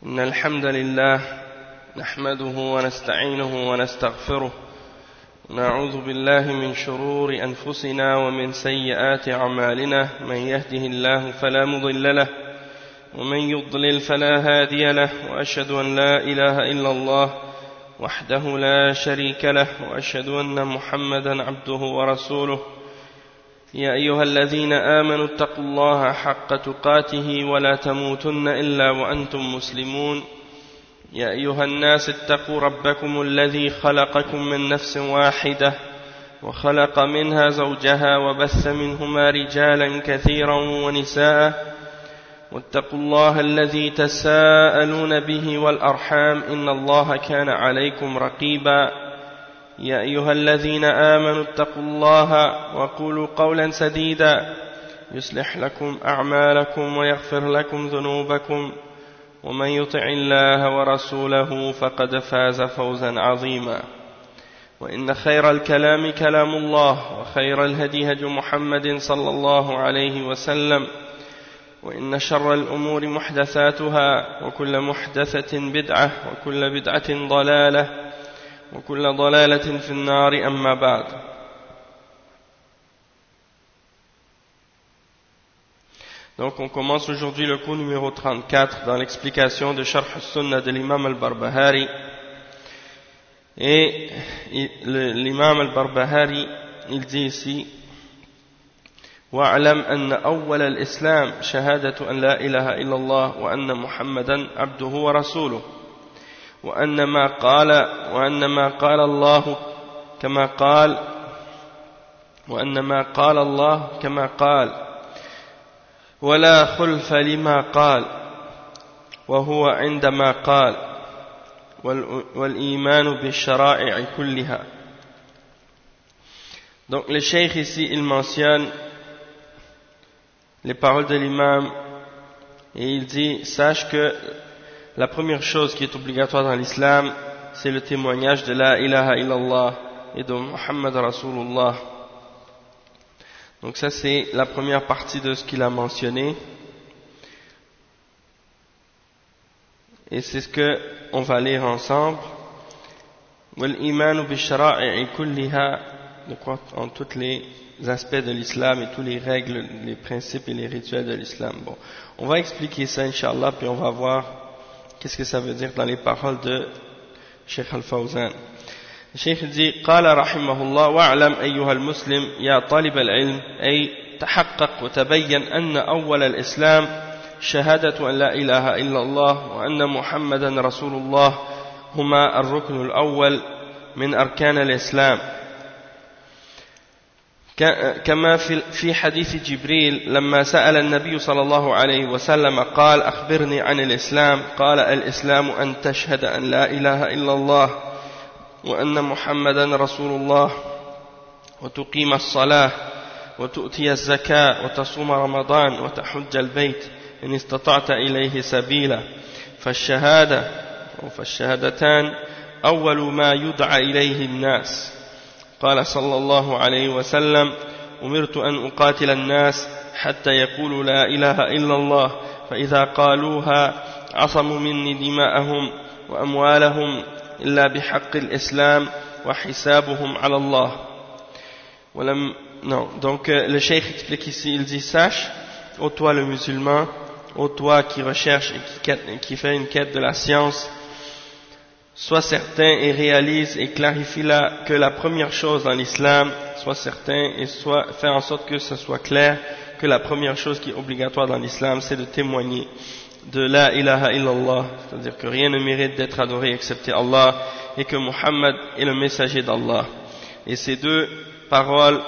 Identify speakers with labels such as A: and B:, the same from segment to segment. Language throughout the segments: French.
A: إن الحمد لله نحمده ونستعينه ونستغفره ونعوذ بالله من شرور أنفسنا ومن سيئات أعمالنا من يهده الله فلا مضل له ومن يضلل فلا هادي له وأشهد أن لا إله إلا الله وحده لا شريك له وأشهد أن محمدا عبده ورسوله يا أيها الذين آمنوا اتقوا الله حق تقاته ولا تموتن إلا وأنتم مسلمون يا أيها الناس اتقوا ربكم الذي خلقكم من نفس واحدة وخلق منها زوجها وبث منهما رجالا كثيرا ونساء واتقوا الله الذي تساءلون به والأرحام إن الله كان عليكم رقيبا يا أيها الذين آمنوا اتقوا الله وقولوا قولا سديدا يصلح لكم أعمالكم ويغفر لكم ذنوبكم ومن يطع الله ورسوله فقد فاز فوزا عظيما وإن خير الكلام كلام الله وخير الهدي هدي محمد صلى الله عليه وسلم وإن شر الأمور محدثاتها وكل محدثة بدعة وكل بدعة ضلالة وكل ضلالة في النار أما بعد. Donc on commence aujourd'hui le cours numéro 34 dans l'explication de Sharh al-Sunnah de l'imam al-Barbahari. Et l'imam al-Barbahari, il dit ici: وَاعْلَمْ أَنَّ أَوَّلَ الْإِسْلَامِ شَهَادَةُ أَنْ لَا إِلَهَ إِلَّا اللَّهُ وَأَنَّ مُحَمَّدًا عَبْدُهُ وَرَسُولُهُ وأن ما قال الله كما قال وأن ما قال الله كما قال ولا خلف لما قال وهو عندما قال والإيمان بالشرائع كلها. Donc le cheikh ici il mentionne les paroles de l'imam et il dit: sache que la première chose qui est obligatoire dans l'islam, c'est le témoignage de la ilaha illallah et de Muhammad Rasulullah. Donc ça c'est la première partie de ce qu'il a mentionné. Et c'est ce que on va lire ensemble. Wal imanu bi shara'i kulliha, de quoi en tous les aspects de l'islam et tous les règles, les principes et les rituels de l'islam. Bon, on va expliquer ça inshallah, puis on va voir qu'est-ce que ça veut dire dans les paroles de Cheikh Al-Fawzan. Le Cheikh dit: قال رحمه الله: واعلم أيها المسلم يا طالب العلم أي تحقق وتبين أن أول الإسلام شهادة أن لا إله إلا الله وأن محمدا رسول الله هما الركن الأول من أركان الإسلام، كما في حديث جبريل لما سأل النبي صلى الله عليه وسلم قال: أخبرني عن الإسلام، قال: الإسلام أن تشهد أن لا إله إلا الله وأن محمدا رسول الله وتقيم الصلاة وتؤتي الزكاة وتصوم رمضان وتحج البيت إن استطعت إليه سبيلا، فالشهادتان أول ما يدعى إليه الناس. قال صلى الله عليه وسلم: أمرت أن أقاتل الناس حتى يقولوا لا إله إلا الله فإذا قالوها عصموا مني دماءهم وأموالهم إلا بحق الإسلام وحسابهم على الله. Donc le cheikh explique ici, il dit: sache, ô toi le musulman, ô toi qui recherche et qui fait une quête de la science, sois certain et réalise et clarifie que la première chose dans l'islam, sois certain et fais en sorte que ce soit clair que la première chose qui est obligatoire dans l'islam, c'est de témoigner de la ilaha illallah, c'est-à-dire que rien ne mérite d'être adoré excepté Allah et que Muhammad est le messager d'Allah. Et ces deux paroles,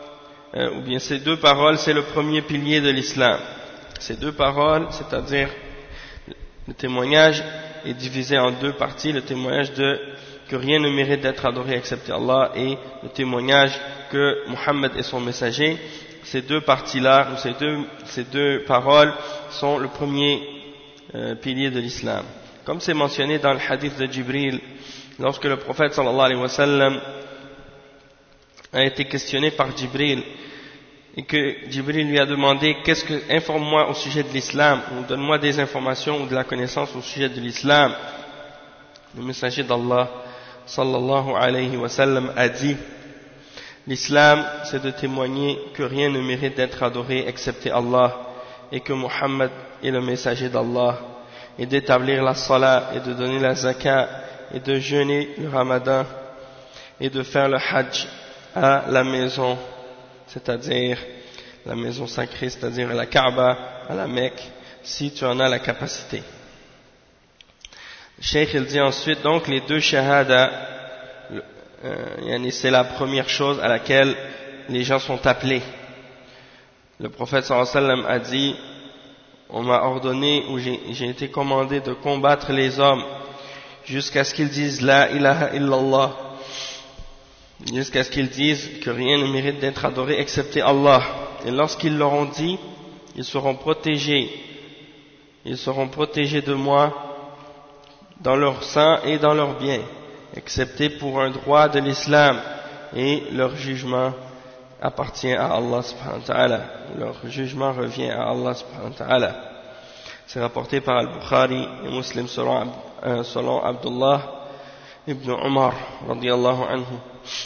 A: c'est le premier pilier de l'islam. Ces deux paroles, c'est-à-dire le témoignage, est divisé en deux parties: le témoignage que rien ne mérite d'être adoré excepté Allah et le témoignage que Muhammad est son messager. Ces deux parties-là, ou ces deux paroles sont le premier pilier de l'islam. Comme c'est mentionné dans le hadith de Jibril, lorsque le prophète sallallahu alayhi wa sallam a été questionné par Jibril et que Jibril lui a demandé informe-moi au sujet de l'islam, ou donne-moi des informations ou de la connaissance au sujet de l'islam, le messager d'Allah sallallahu alayhi wa sallam a dit: l'islam, c'est de témoigner que rien ne mérite d'être adoré excepté Allah, et que Muhammad est le messager d'Allah, et d'établir la salat, et de donner la zakat, et de jeûner le ramadan, et de faire le hajj à la maison, c'est-à-dire la maison sacrée, c'est-à-dire la Kaaba, à la Mecque, si tu en as la capacité. Le Cheikh il dit ensuite, donc les deux shahada, c'est la première chose à laquelle les gens sont appelés. Le prophète sallallahu alayhi wa sallam a dit: on m'a ordonné, ou j'ai été commandé de combattre les hommes jusqu'à ce qu'ils disent la ilaha illallah, jusqu'à ce qu'ils disent que rien ne mérite d'être adoré excepté Allah. Et lorsqu'ils l'auront dit, ils seront protégés de moi dans leur sang et dans leurs biens, excepté pour un droit de l'islam, et leur jugement appartient à Allah subhanahu wa ta'ala. Leur jugement revient à Allah subhanahu wa ta'ala. C'est rapporté par Al-Bukhari et Muslim selon Abdullah ibn Umar radiyallahu anhu.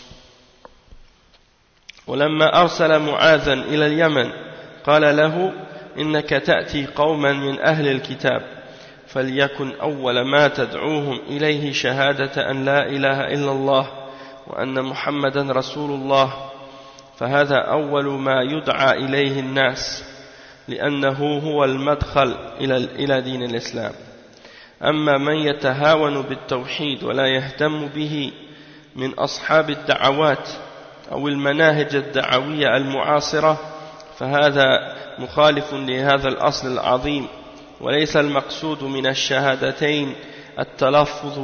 A: ولما أرسل معاذا إلى اليمن قال له: إنك تأتي قوما من أهل الكتاب فليكن أول ما تدعوهم إليه شهادة أن لا إله إلا الله وأن محمدا رسول الله، فهذا أول ما يدعى إليه الناس لأنه هو المدخل إلى دين الإسلام. أما من يتهاون بالتوحيد ولا يهتم به من أصحاب الدعوات أو المناهج الدعوية المعاصرة فهذا مخالف لهذا الأصل العظيم، وليس المقصود من الشهادتين التلفظ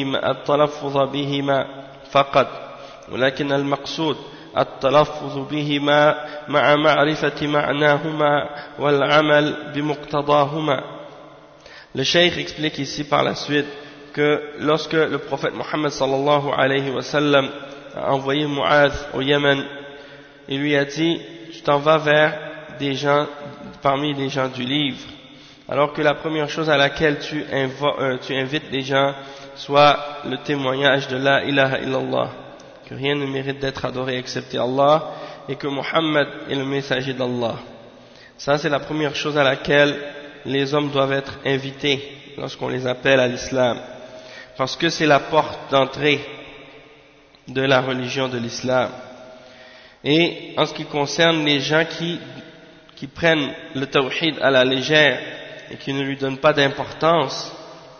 A: بهما فقط، ولكن المقصود التلفظ بهما مع معرفة معناهما والعمل بمقتضاهما. Le cheikh explique ici par la suite que lorsque le prophète Mohammed sallallahu alayhi wa sallam a envoyé Mu'adh au Yémen, il lui a dit: tu t'en vas vers des gens parmi les gens du livre, alors que la première chose à laquelle tu invites les gens soit le témoignage de la ilaha illallah, que rien ne mérite d'être adoré excepté Allah, et que Muhammad est le messager d'Allah. Ça, c'est la première chose à laquelle les hommes doivent être invités lorsqu'on les appelle à l'islam, parce que c'est la porte d'entrée de la religion de l'islam. Et en ce qui concerne les gens qui prennent le tawhid à la légère et qui ne lui donnent pas d'importance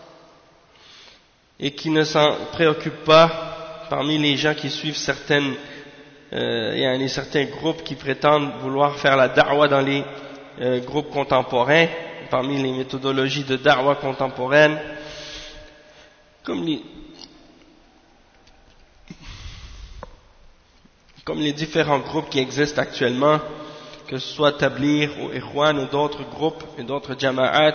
A: et qui ne s'en préoccupent pas, parmi les gens qui suivent certains groupes qui prétendent vouloir faire la da'wa dans les groupes contemporains, parmi les méthodologies de da'wa contemporaines, comme les différents groupes qui existent actuellement, que ce soit Tabligh ou Ikhwan ou d'autres groupes et d'autres jama'at,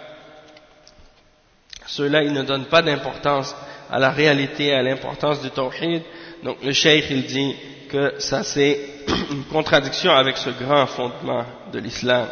A: ceux-là ils ne donnent pas d'importance à la réalité, à l'importance du tawhid. Donc le cheikh il dit que ça c'est une contradiction avec ce grand fondement de l'islam.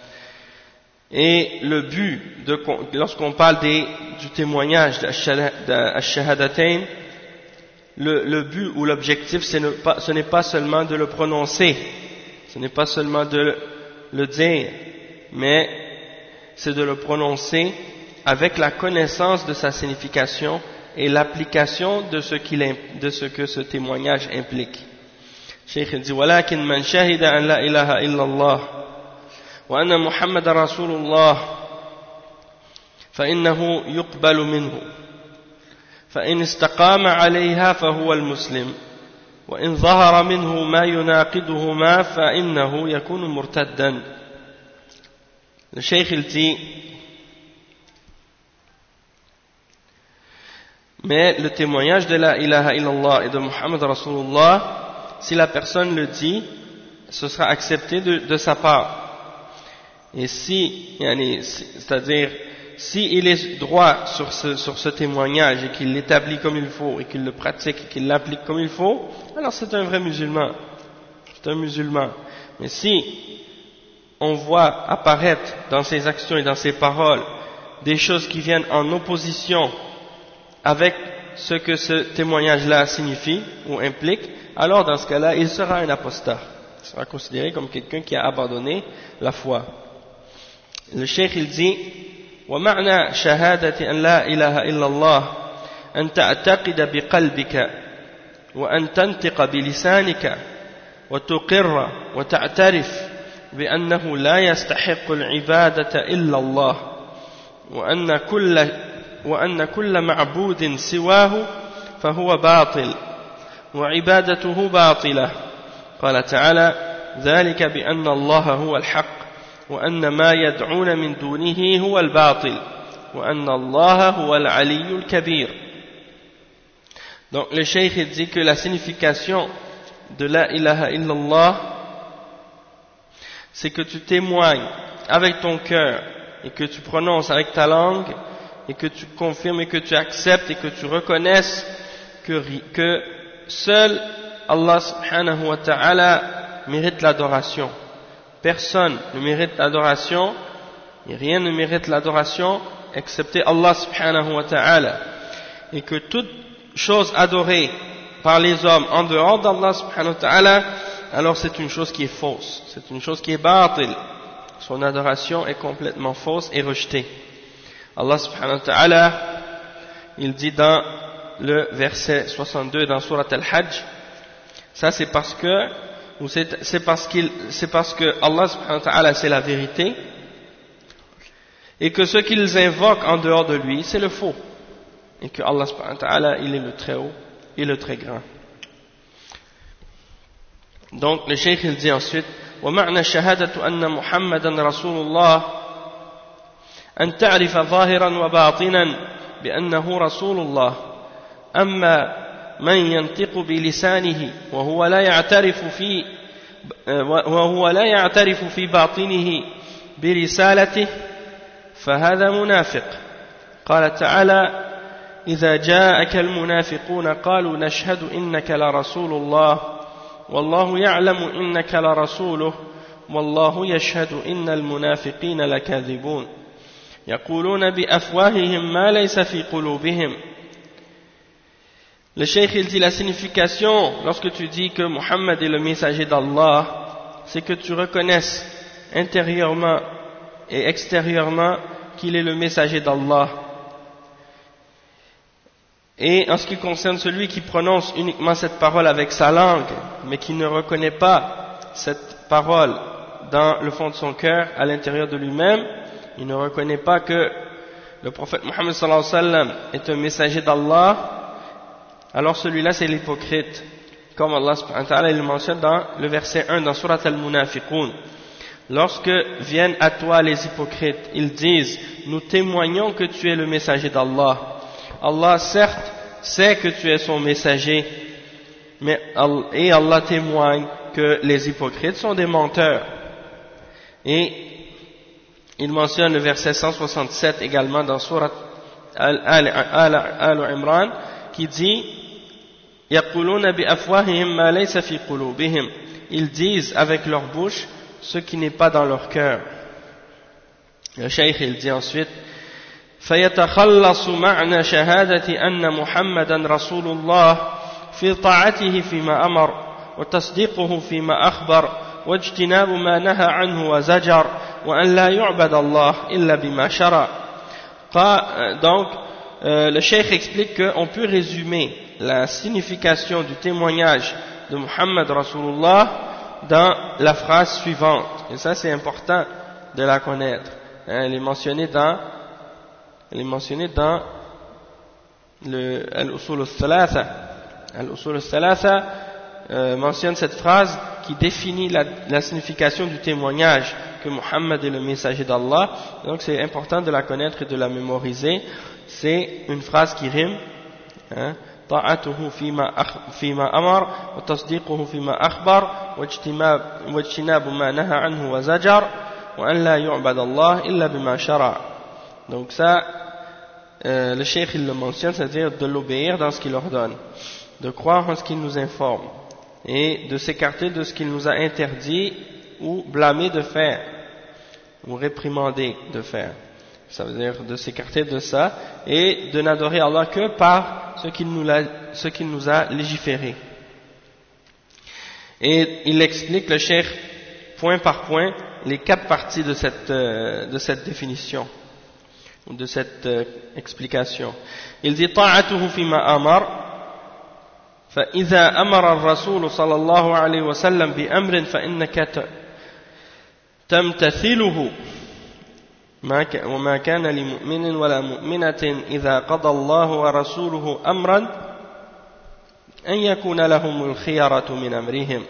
A: Et le but, lorsqu'on parle du témoignage d'Ash-Shahadatain, le but ou l'objectif, ce n'est pas seulement de le prononcer, ce n'est pas seulement de le dire, mais c'est de le prononcer avec la connaissance de sa signification et l'application de ce que ce témoignage implique. Cheikh dit: ولكن من شهد أن لا إله إلا الله وأن محمد رسول الله فإنه يقبل منه فإن استقام عليها فهو المسلم وإن ظهر منه ما يناقضهما فإنه يكون مرتدا. Le cheikh il dit: mais le témoignage de la ilaha illallah et de Muhammad Rasulullah, si la personne le dit, ce sera accepté de sa part. Et c'est-à-dire, s'il est droit sur ce témoignage et qu'il l'établit comme il faut et qu'il le pratique et qu'il l'applique comme il faut, alors c'est un vrai musulman. C'est un musulman. Mais si on voit apparaître dans ses actions et dans ses paroles des choses qui viennent en opposition avec ce que ce témoignage-là signifie ou implique, alors dans ce cas-là, il sera un apostat. Il sera considéré comme quelqu'un qui a abandonné la foi. Le cheikh il dit وَمَعْنَى شَهَادَةِ أَنْ لَا إِلَهَ إِلَّا اللَّهِ أَنْ تَعْتَقِدَ بِقَلْبِكَ وأن تنطق بلسانك وتقر وتعترف بأنه لا يستحق العبادة إلا الله وأن كل معبود سواه فهو باطل وعبادته باطلة قال تعالى ذلك بأن الله هو الحق وأن ما يدعون من دونه هو الباطل وأن الله هو العلي الكبير. Donc le cheikh dit que la signification de la ilaha illallah, c'est que tu témoignes avec ton cœur et que tu prononces avec ta langue et que tu confirmes et que tu acceptes et que tu reconnaisses que seul Allah subhanahu wa ta'ala mérite l'adoration. Personne ne mérite l'adoration et rien ne mérite l'adoration excepté Allah subhanahu wa ta'ala, et que toute chose adorée par les hommes en dehors d'Allah subhanahu wa ta'ala, alors c'est une chose qui est fausse, c'est une chose qui est batil, son adoration est complètement fausse et rejetée. Allah subhanahu wa ta'ala, il dit dans le verset 62 dans Surat Al-Hajj, ça c'est parce que Allah subhanahu wa ta'ala c'est la vérité, et que ce qu'ils invoquent en dehors de lui c'est le faux, et que Allah subhanahu wa ta'ala il est le très haut et le très grand. Donc le cheikh il dit ensuite ومعنى شهادة أن محمدا رسول الله أن تعرف ظاهرا وباطنا بأنه رسول الله أما من ينطق بلسانه وهو لا يعترف في باطنه برسالته فهذا منافق. قال تعالى إذا جاءك المنافقون قالوا نشهد إنك لرسول الله والله يعلم إنك لرسوله والله يشهد إن المنافقين لكاذبون يقولون بأفواههم ما ليس في قلوبهم. Le cheikh il dit la signification lorsque tu dis que Muhammad est le messager d'Allah, c'est que tu reconnaisses intérieurement et extérieurement qu'il est le messager d'Allah. Et en ce qui concerne celui qui prononce uniquement cette parole avec sa langue, mais qui ne reconnaît pas cette parole dans le fond de son cœur, à l'intérieur de lui-même, il ne reconnaît pas que le prophète Muhammad sallallahu alayhi wa sallam est un messager d'Allah, alors celui-là c'est l'hypocrite, comme Allah subhanahu wa ta'ala le mentionne dans le verset 1 dans Surat Al-Munafiqun. Lorsque viennent à toi les hypocrites, ils disent nous témoignons que tu es le messager d'Allah. Allah certes sait que tu es son messager, et Allah témoigne que les hypocrites sont des menteurs. Et il mentionne le verset 167 également dans Surat Al-Imran qui dit يَقُولُونَ بِأَفْوَاهِهِمْ مَا لَيْسَ فِي قُلُوبِهِمْ. Ils disent avec leur bouche ce qui n'est pas dans leur cœur. Le cheikh il dit ensuite فيتخلص معنى شهادة أن محمدا رسول الله في طاعته فيما أمر وتصديقه فيما أخبر واجتناب ما نهى عنه وزجر وأن لا يعبد الله إلا بما شرع. Donc le cheikh explique qu'on peut résumer la signification du témoignage de Muhammad Rasulullah dans la phrase suivante, et ça c'est important de la connaître. Elle est mentionnée dans le Al-Usul al-Thalatha. Al-Usul al-Thalatha mentionne cette phrase qui définit la signification du témoignage que Muhammad est le messager d'Allah. Donc c'est important de la connaître et de la mémoriser. C'est une phrase qui rime, طاعته فيما أمر وتصديقه فيما أخبر واجتناب ما نهى عنه وزجر وأن لا يعبد الله إلا بما شرع. Donc ça, le cheikh il le mentionne, c'est-à-dire de l'obéir dans ce qu'il ordonne, de croire en ce qu'il nous informe et de s'écarter de ce qu'il nous a interdit ou blâmer de faire, ou réprimander de faire. Ça veut dire de s'écarter de ça et de n'adorer Allah que par ce qu'il nous a légiféré. Et il explique, le cheikh, point par point, les 4 parties de cette définition, ou de cette explication. Il dit طاعته فيما أمر فإذا أمر الرسول صلى الله عليه وسلم بأمر فإنك تمتثله وما كان لمؤمن ولا مؤمنة إذا قضى الله ورسوله أمرا أن يكون لهم الخيرة من أمرهم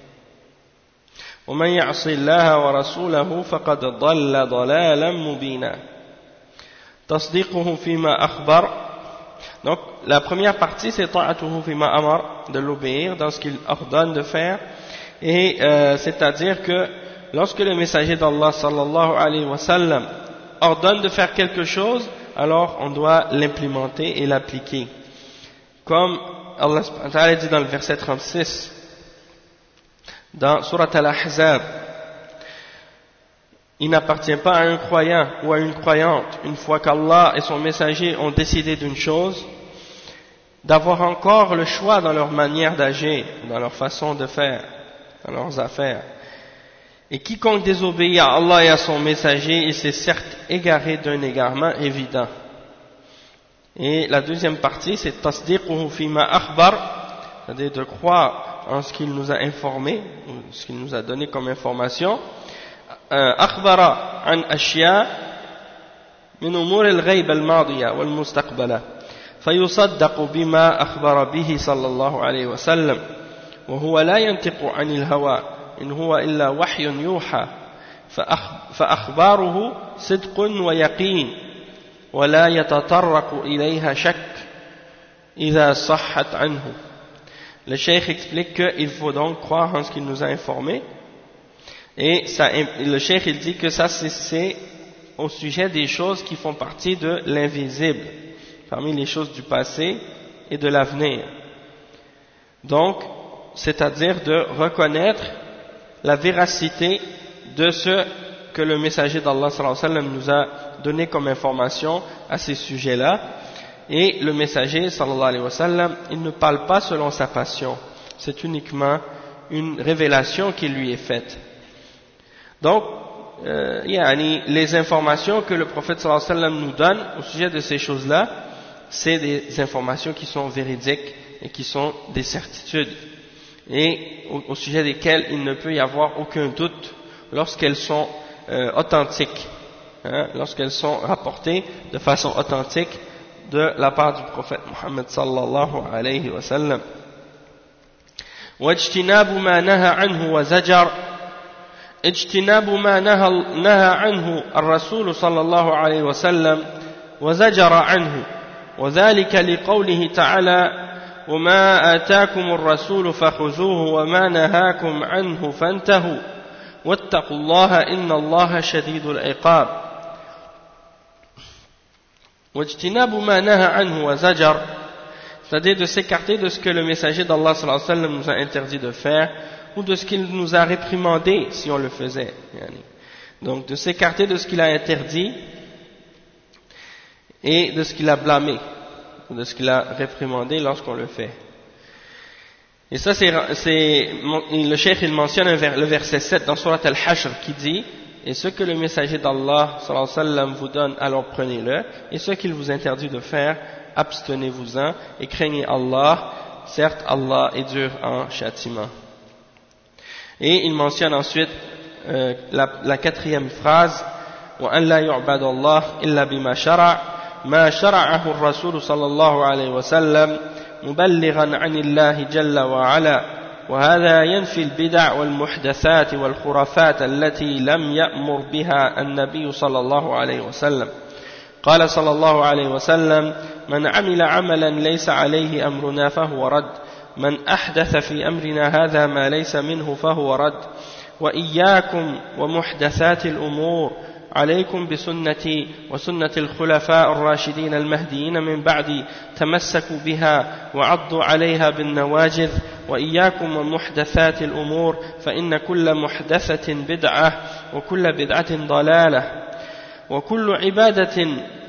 A: ومن يعص الله ورسوله فقد ضل ضلالا مبينا تصديقه فيما أخبر. Donc la première partie c'est ta'atuhu fima amar, de l'obéir dans ce qu'il ordonne de faire, et c'est-à-dire que lorsque le messager d'Allah sallallahu alayhi wa sallam ordonne de faire quelque chose, alors on doit l'implémenter et l'appliquer. Comme Allah subhanahu wa ta'ala dit dans le verset 36 dans Surat Al-Ahzab, il n'appartient pas à un croyant ou à une croyante, une fois qu'Allah et son messager ont décidé d'une chose, d'avoir encore le choix dans leur manière d'agir, dans leur façon de faire, dans leurs affaires. Et quiconque désobéit à Allah et à son messager, il s'est certes égaré d'un égarement évident. Et la deuxième partie, c'est tasdiquhu fima akhbar, c'est-à-dire de croire en ce qu'il nous a informé, ce qu'il nous a donné comme information. Akhbara an ashya min umur al-ghayb al-madiya wal-mustaqbala فيصدق بما أخبر به صلى الله عليه وسلم وهو لا ينطق عن الهوى إن هو إلا وحي يوحى فأخباره صدق ويقين ولا يتطرق إليها شك إذا صحت عنه. Le cheikh explique qu'il faut donc croire en ce qu'il nous a informé, et ça, le cheikh il dit que ça c'est au sujet des choses qui font partie de l'invisible, parmi les choses du passé et de l'avenir. Donc, c'est-à-dire de reconnaître la véracité de ce que le messager d'Allah sallallahu alayhi wa sallam nous a donné comme information à ces sujets-là. Et le messager sallallahu alayhi wa sallam, il ne parle pas selon sa passion, c'est uniquement une révélation qui lui est faite. Donc, les informations que le prophète sallallahu alayhi wa sallam nous donne au sujet de ces choses-là, c'est des informations qui sont véridiques et qui sont des certitudes, et au sujet desquelles il ne peut y avoir aucun doute lorsqu'elles sont authentiques, lorsqu'elles sont rapportées de façon authentique de la part du prophète Muhammad sallallahu alayhi wa sallam. واجتناب ما نهى عنه وزجر اجتناب ما نهى عنه الرسول صلى الله عليه وسلم وزجر عنه وذلك لقوله تعالى وما آتاكم الرسول فخذوه وما نهاكم عنه فانتهوا واتقوا الله إن الله شديد العقاب. واجتناب ما نهى عنه وزجر, c'est-à-dire de s'écarter de ce que le messager d'Allah sallallahu alayhi wa sallam nous a interdit de faire, ou de ce qu'il nous a réprimandé si on le faisait. Donc de s'écarter de ce qu'il a interdit et de ce qu'il a blâmé, ou de ce qu'il a réprimandé lorsqu'on le fait. Et ça le cheikh il mentionne le verset 7 dans Surat Al-Hashr qui dit: et ce que le messager d'Allah sallallahu alayhi wa sallam vous donne, alors prenez-le, et ce qu'il vous interdit de faire, abstenez-vous-en et craignez Allah, certes Allah est dur en châtiment. Et il mentionne ensuite la quatrième phrase: وأن لا يعبد الله إلا بما شرع ما شرعه الرسول صلى الله عليه وسلم مبلغا عن الله جل وعلا وهذا ينفي البدع والمحدثات والخرافات التي لم يأمر بها النبي صلى الله عليه وسلم. قال صلى الله عليه وسلم: من عمل عملا ليس عليه أمرنا فهو رد من أحدث في أمرنا هذا ما ليس منه فهو رد وإياكم ومحدثات الأمور عليكم بسنتي وسنة الخلفاء الراشدين المهديين من بعدي تمسكوا بها وعضوا عليها بالنواجذ وإياكم ومحدثات الأمور فإن كل محدثة بدعة وكل بدعة ضلالة وكل عبادة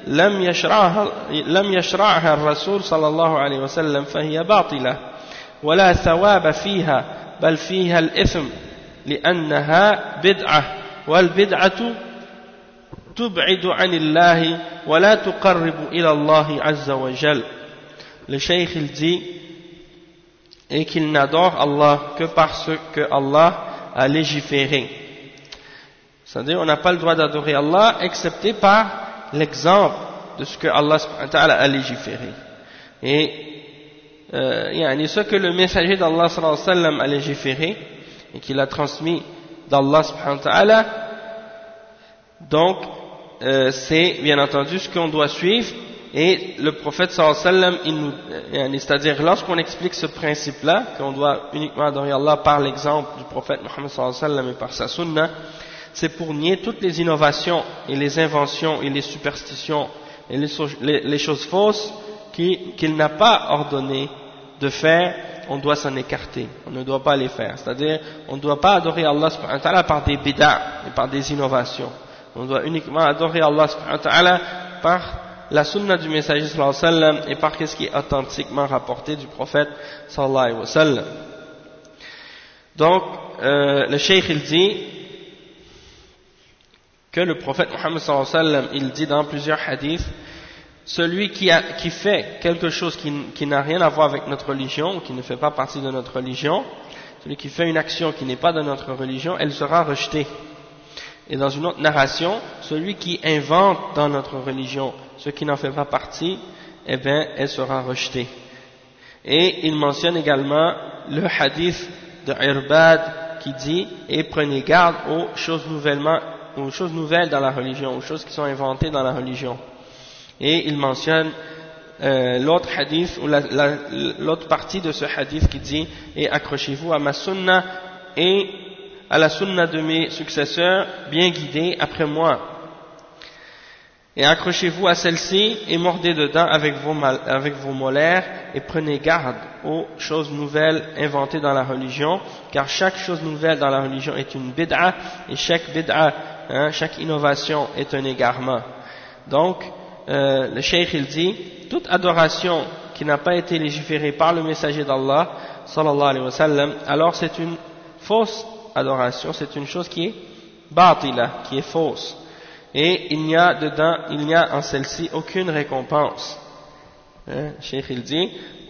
A: لم يشرعها الرسول صلى الله عليه وسلم فهي باطلة ولا ثواب فيها بل فيها الإثم لأنها بدعة والبدعة تبعد عن الله ولا تقرب إلى الله عز وجل. Le cheikh il dit et qu'il n'adore Allah que parce que Allah a légiféré. C'est-à-dire on n'a pas le droit d'adorer Allah excepté par l'exemple de ce que Allah subhanahu wa ta'ala a légiféré. Et ce que le messager d'Allah sallallahu alayhi wa sallam a légiféré et qu'il a transmis d'Allah subhanahu wa ta'ala, donc c'est bien entendu ce qu'on doit suivre. Et le prophète sallallahu alayhi wa sallam, c'est-à-dire lorsqu'on explique ce principe-là, qu'on doit uniquement adorer Allah par l'exemple du prophète Muhammad sallallahu alayhi wa sallam et par sa sunna, c'est pour nier toutes les innovations et les inventions et les superstitions et les choses fausses qu'il n'a pas ordonné de faire. On doit s'en écarter, on ne doit pas les faire. C'est-à-dire, on ne doit pas adorer Allah subhanahu wa ta'ala par des bid'a et par des innovations. On doit uniquement adorer Allah subhanahu wa ta'ala par la sunna du messager sallallahu alayhi wa sallam et par ce qui est authentiquement rapporté du prophète sallallahu alayhi wa sallam. Donc, le cheikh il dit que le prophète Muhammad sallallahu alayhi wa sallam, il dit dans plusieurs hadiths, celui qui fait quelque chose qui n'a rien à voir avec notre religion, ou qui ne fait pas partie de notre religion, celui qui fait une action qui n'est pas de notre religion, elle sera rejetée. Et dans une autre narration, celui qui invente dans notre religion ce qui n'en fait pas partie, eh bien, elle sera rejetée. Et il mentionne également le hadith de Irbad qui dit, et prenez garde aux choses nouvelles dans la religion, aux choses qui sont inventées dans la religion. Et il mentionne l'autre hadith, ou l'autre partie de ce hadith qui dit, et accrochez-vous à ma sunna et à la sunna de mes successeurs bien guidés après moi. Et accrochez-vous à celle-ci et mordez dedans avec vos molaires et prenez garde aux choses nouvelles inventées dans la religion, car chaque chose nouvelle dans la religion est une bid'a et chaque bid'a, chaque innovation est un égarement. Donc, le cheikh il dit, toute adoration qui n'a pas été légiférée par le messager d'Allah sallallahu alayhi wa sallam, alors c'est une fausse adoration, c'est une chose qui est batila, qui est fausse. Et il n'y a en celle-ci aucune récompense. Le cheikh il dit,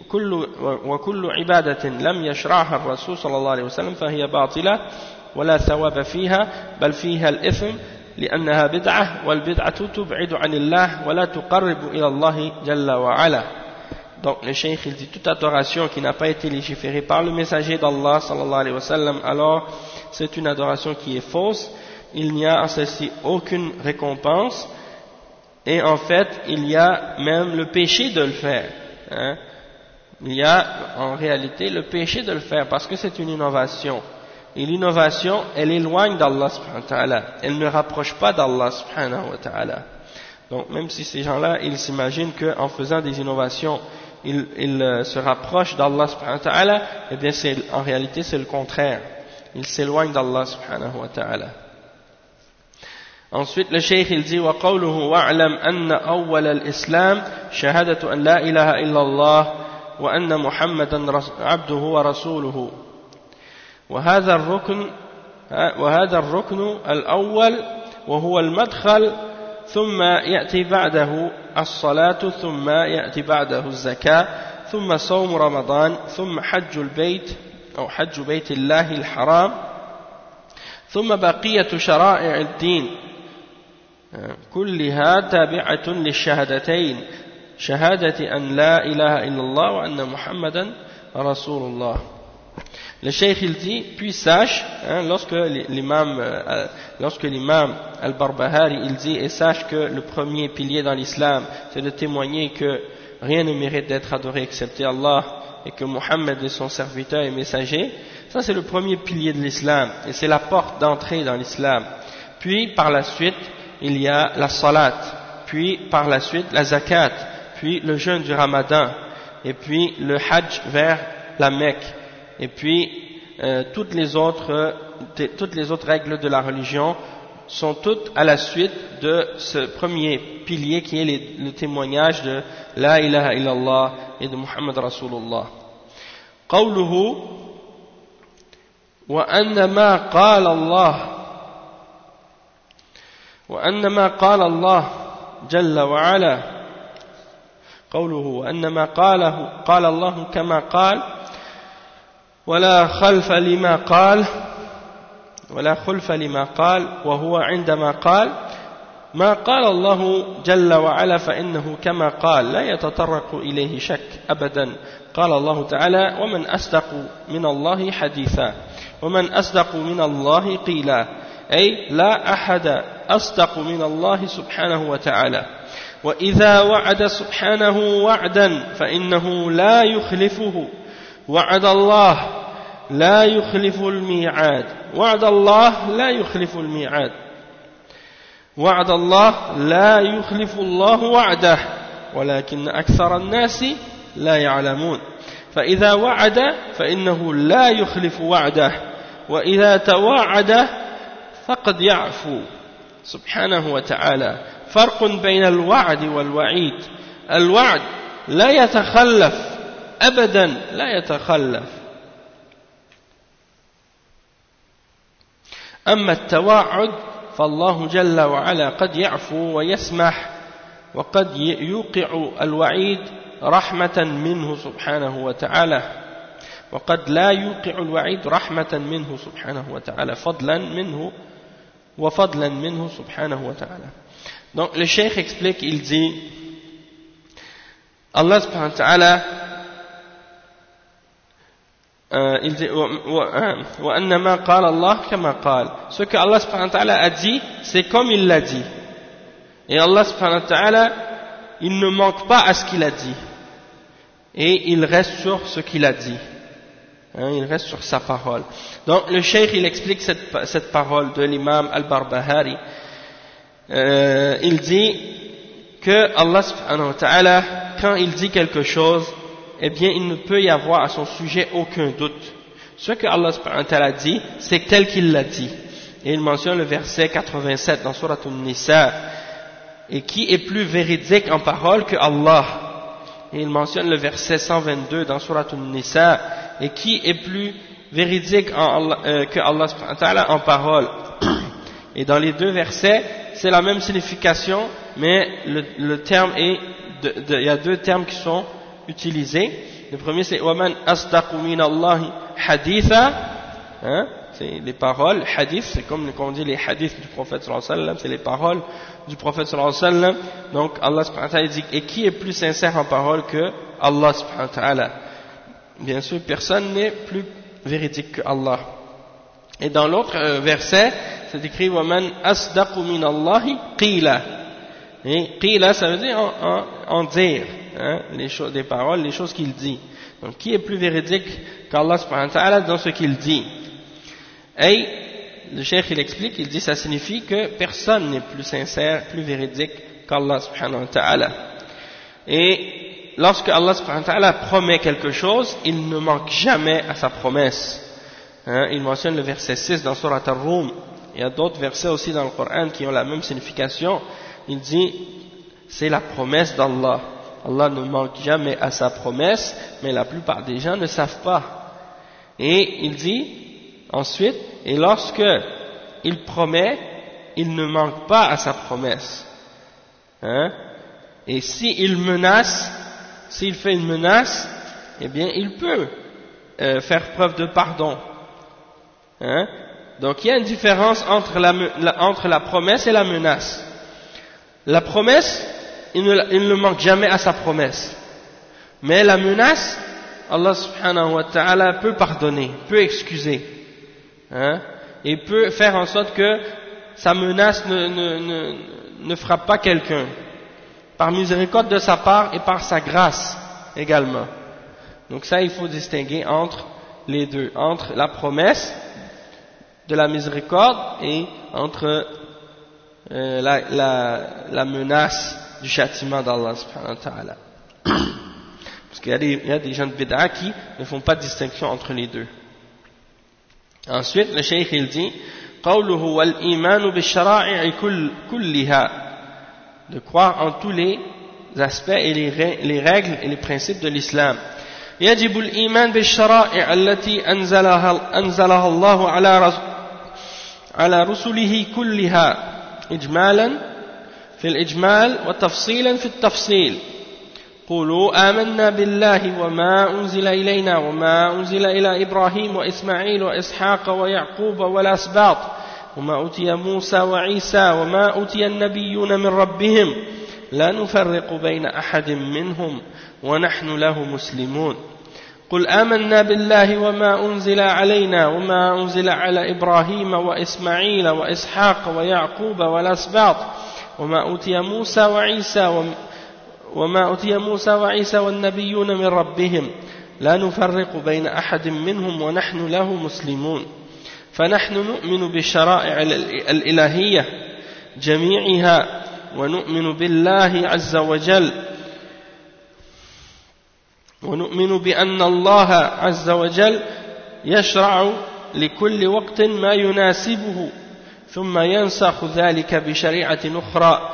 A: وكل عبادة لم يشرعها الرسول صلى الله عليه وسلم فهي باطلة ولا ثواب فيها بل فيها الإثم لأنها بدعة والبدعة تبعد عن الله ولا تقرب إلى الله جل وعلا. Donc le cheikh il dit, toute adoration qui n'a pas été légiférée par le messager d'Allah sallallahu alayhi wa sallam, alors c'est une adoration qui est fausse, il n'y a en celle-ci aucune récompense, et en fait il y a même le péché de le faire. Il y a en réalité le péché de le faire parce que c'est une innovation. Et l'innovation, elle éloigne d'Allah subhanahu wa ta'ala, elle ne rapproche pas d'Allah subhanahu wa ta'ala. Donc même si ces gens-là, ils s'imaginent qu'en faisant des innovations, ils se rapprochent d'Allah subhanahu wa ta'ala, eh bien en réalité c'est le contraire. Ils s'éloignent d'Allah subhanahu wa ta'ala. Ensuite le cheikh il dit, وَقَوْلُهُ وَاعْلَمْ أَنَّ أَوَّلَ الْإِسْلَامِ شَهَادَةُ أَنْ لَا إِلَهَ إِلَّا اللَّهِ وَأَنَّ مُحَمَّدًا عَبْدُهُ ورسوله. وهذا الركن الأول وهو المدخل ثم يأتي بعده الصلاة ثم يأتي بعده الزكاة ثم صوم رمضان ثم حج البيت أو حج بيت الله الحرام ثم بقية شرائع الدين كلها تابعة للشهادتين شهادة أن لا إله إلا الله وأن محمدا رسول الله. Le cheikh il dit, puis sache, lorsque l'imam al-Barbahari il dit, et sache que le premier pilier dans l'islam, c'est de témoigner que rien ne mérite d'être adoré excepté Allah, et que Muhammad est son serviteur et messager. Ça c'est le premier pilier de l'islam, et c'est la porte d'entrée dans l'islam. Puis par la suite, il y a la salat, puis par la suite la zakat, puis le jeûne du ramadan, et puis le hajj vers la Mecque, et puis toutes les autres règles de la religion sont toutes à la suite de ce premier pilier qui est le témoignage de La ilaha illallah et de Muhammad Rasulullah. قوله وأن ما قال الله جل وعلا قوله وأن ما قال الله كما قال ولا خلف لما قال وهو عندما قال ما قال الله جل وعلا فإنه كما قال لا يتطرق إليه شك أبدا قال الله تعالى ومن أصدق من الله حديثا ومن أصدق من الله قيلا أي لا أحد أصدق من الله سبحانه وتعالى وإذا وعد سبحانه وعدا فإنه لا يخلفه وعد الله لا يخلف الميعاد وعد الله لا يخلف الميعاد وعد الله لا يخلف الله وعده ولكن أكثر الناس لا يعلمون فإذا وعد فإنه لا يخلف وعده وإذا توعد فقد يعفو سبحانه وتعالى فرق بين الوعد والوعيد الوعد لا يتخلف أبدا لا يتخلف أما التوعد فالله جل وعلا قد يعفو ويسمح وقد يوقع الوعيد رحمة منه سبحانه وتعالى وقد لا يوقع الوعيد رحمة منه سبحانه وتعالى فضلا منه سبحانه وتعالى. Donc le cheikh explique, il dit Allah subhanahu wa ta'ala il dit وَأَنَّمَا قَالَ اللَّهُ كَمَا قَالَ ce que Allah subhanahu wa ta'ala a dit c'est comme il l'a dit et Allah subhanahu wa ta'ala il ne manque pas à ce qu'il a dit et il reste sur ce qu'il a dit il reste sur sa parole. Donc le cheikh il explique cette parole de l'imam al-Barbahari il dit que Allah subhanahu wa ta'ala quand il dit quelque chose eh bien il ne peut y avoir à son sujet aucun doute. Ce que Allah subhanahu wa ta'ala dit c'est tel qu'il l'a dit et il mentionne le verset 87 dans Surat An-Nisa et qui est plus véridique en parole que Allah. Et il mentionne le verset 122 dans Surat An-Nisa et qui est plus véridique que Allah subhanahu wa ta'ala en parole. Et dans les deux versets, c'est la même signification, mais le terme est, il y a deux termes qui sont utilisés. Le premier c'est وَمَنْ أَصْدَقُ مِنَ اللَّهِ حَدِيثًا c'est les paroles, hadith, c'est comme on dit les hadiths du prophète sallallahu alayhi wa sallam, c'est les paroles du prophète sallallahu alayhi wa sallam. Donc Allah subhanahu wa ta'ala dit, et qui est plus sincère en parole que Allah subhanahu wa ta'ala? Bien sûr, personne n'est plus véridique que Allah. Et dans l'autre verset, c'est écrit وَمَنْ أَصْدَقُ مِنَ اللَّهِ قِيلًا. Et qila, ça veut dire en dire, les choses, des paroles, les choses qu'il dit. Donc qui est plus véridique qu'Allah subhanahu wa ta'ala dans ce qu'il dit? Et le cheikh il explique, il dit ça signifie que personne n'est plus sincère, plus véridique qu'Allah subhanahu wa ta'ala. Et lorsque Allah subhanahu wa ta'ala promet quelque chose, il ne manque jamais à sa promesse. Il mentionne le verset 6 dans Surat Ar-Rum. Il y a d'autres versets aussi dans le Coran qui ont la même signification. Il dit, c'est la promesse d'Allah. Allah ne manque jamais à sa promesse, mais la plupart des gens ne savent pas. Et il dit ensuite, et lorsque il promet, il ne manque pas à sa promesse. Et s'il menace, s'il fait une menace, eh bien il peut faire preuve de pardon. Donc il y a une différence entre la promesse et la menace. La promesse, il ne manque jamais à sa promesse. Mais la menace, Allah subhanahu wa ta'ala peut pardonner, peut excuser. Et peut faire en sorte que sa menace ne frappe pas quelqu'un. Par miséricorde de sa part et par sa grâce également. Donc ça, il faut distinguer entre les deux. Entre la promesse de la miséricorde et entre la menace du châtiment d'Allah subhanahu wa ta'ala. Parce qu'il y a des gens de bid'a qui ne font pas de distinction entre les deux. Ensuite, le cheikh il dit قوله والإيمان بالشرائع كلها, de croire en tous les aspects et les règles et les principes de l'islam. يجب الإيمان بالشرائع التي أنزلها الله على رسله كلها إجمالا في الإجمال وتفصيلا في التفصيل. قولوا آمنا بالله وما أنزل إلينا وما أنزل إلى إبراهيم وإسماعيل وإسحاق ويعقوب والأسباط وما أوتي موسى وعيسى وما أوتي النبيون من ربهم لا نفرق بين أحد منهم ونحن له مسلمون. قل آمنا بالله وما أنزل علينا وما أنزل على إبراهيم وإسماعيل وإسحاق ويعقوب والأسباط وما أوتي موسى وعيسى والنبيون من ربهم لا نفرق بين أحد منهم ونحن له مسلمون. فنحن نؤمن بالشرائع الإلهية جميعها ونؤمن بالله عز وجل ونؤمن بأن الله عز وجل يشرع لكل وقت ما يناسبه ثم ينسخ ذلك بشريعة أخرى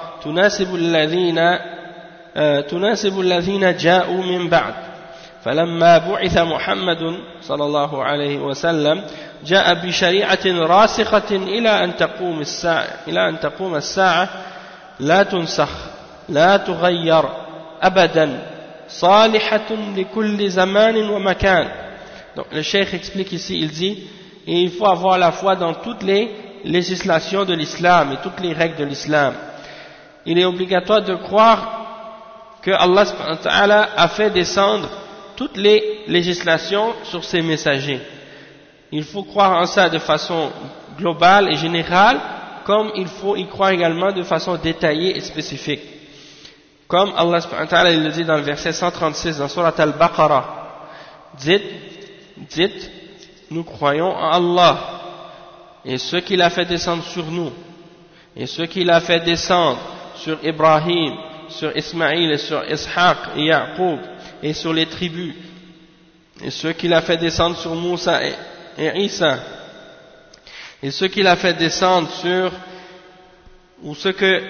A: تناسب الذين جاءوا من بعد. فلما بعث محمد صلى الله عليه وسلم جاء بشريعة راسخة إلى أن تقوم الساعة لا تنسخ لا تغير أبدا صالحة لكل زمان ومكان. Donc le cheikh explique ici, il dit, et il faut avoir la foi dans toutes les législations de l'islam et toutes les règles de l'islam. Il est obligatoire de croire que Allah subhanahu wa ta'ala a fait descendre toutes les législations sur ses messagers. Il faut croire en ça de façon globale et générale, comme il faut y croire également de façon détaillée et spécifique. Comme Allah subhanahu wa ta'ala il le dit dans le verset 136 dans Surat Al-Baqarah, dites, nous croyons en Allah et ce qu'il a fait descendre sur nous et ce qu'il a fait descendre sur Ibrahim, sur Ismaïl et sur Ishaq et Yaqub et sur les tribus et ce qu'il a fait descendre sur Moussa et Isa et ce qu'il a fait descendre sur ou ce que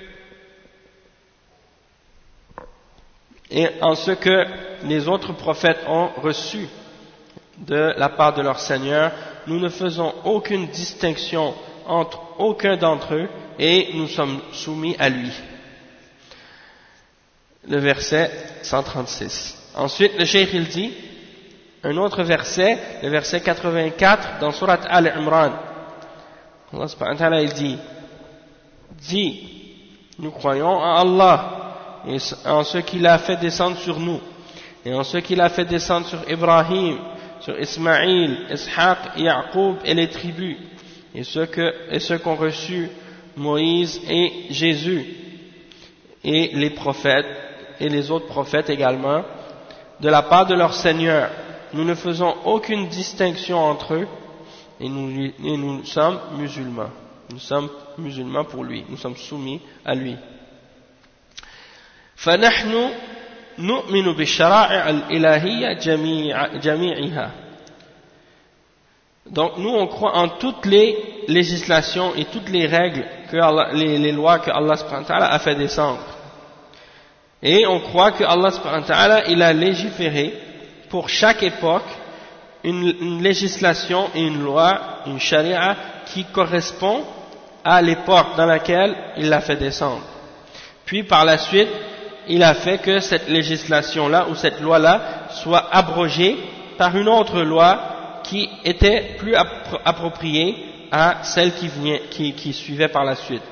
A: et en ce que les autres prophètes ont reçu de la part de leur Seigneur, nous ne faisons aucune distinction entre aucun d'entre eux et nous sommes soumis à lui. Le verset 136. Ensuite, le cheikh il dit, un autre verset, le verset 84 dans Surat Al-Imran. Allah subhanahu wa ta'ala il dit, nous croyons en Allah et en ce qu'il a fait descendre sur nous et en ce qu'il a fait descendre sur Ibrahim, sur Ismaïl, Ishaq, Yaqub et les tribus et ce qu'ont reçu Moïse et Jésus et les prophètes et les autres prophètes également de la part de leur Seigneur. Nous ne faisons aucune distinction entre eux et nous sommes musulmans. Nous sommes musulmans pour lui, nous sommes soumis à lui. فنحن نؤمن بالشرائع الإلهية جميعها. Donc nous on croit en toutes les législations et toutes les règles les lois que Allah subhanahu wa ta'ala a fait descendre. Et on croit que Allah subhanahu wa ta'ala il a légiféré pour chaque époque une législation et une loi, une charia qui correspond à l'époque dans laquelle il l'a fait descendre. Puis par la suite, il a fait que cette législation-là ou cette loi-là soit abrogée par une autre loi qui était plus appropriée à celle qui suivait par la suite.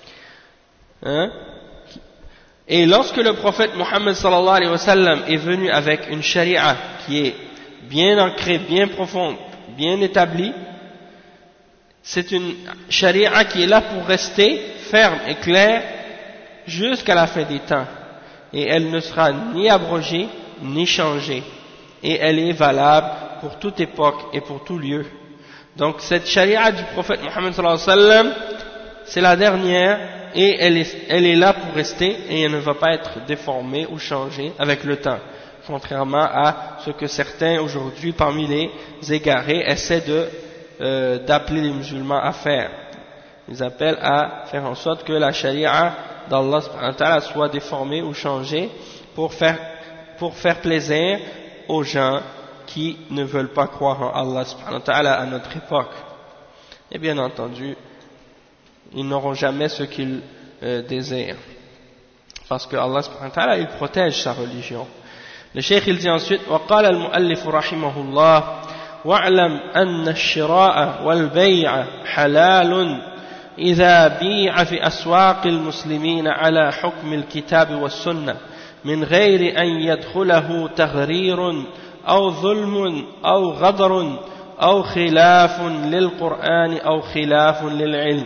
A: Et lorsque le prophète Mohammed sallallahu alayhi wa sallam est venu avec une charia qui est bien ancrée, bien profonde, bien établie, c'est une charia qui est là pour rester ferme et claire jusqu'à la fin des temps. Et elle ne sera ni abrogée, ni changée. Et elle est valable pour toute époque et pour tout lieu. Donc cette charia du prophète Mohammed sallallahu alayhi wa sallam, c'est la dernière et elle est là pour rester et elle ne va pas être déformée ou changée avec le temps, contrairement à ce que certains aujourd'hui parmi les égarés essaient d'appeler les musulmans à faire. Ils appellent à faire en sorte que la charia d'Allah subhanahu wa ta'ala soit déformée ou changée pour faire plaisir aux gens qui ne veulent pas croire en Allah subhanahu wa ta'ala à notre époque. Et bien entendu, ils n'auront jamais ce qu'ils désirent. Parce que Allah subhanahu wa ta'ala, il protège sa religion. Le cheikh il dit ensuite, وقال المؤلف رحمه الله واعلم أن الشراء والبيع حلال إذا بيع في أسواق المسلمين على حكم الكتاب والسنة من غير أن يدخله تغرير أو ظلم أو غدر أو خلاف للقرآن أو خلاف للعلم.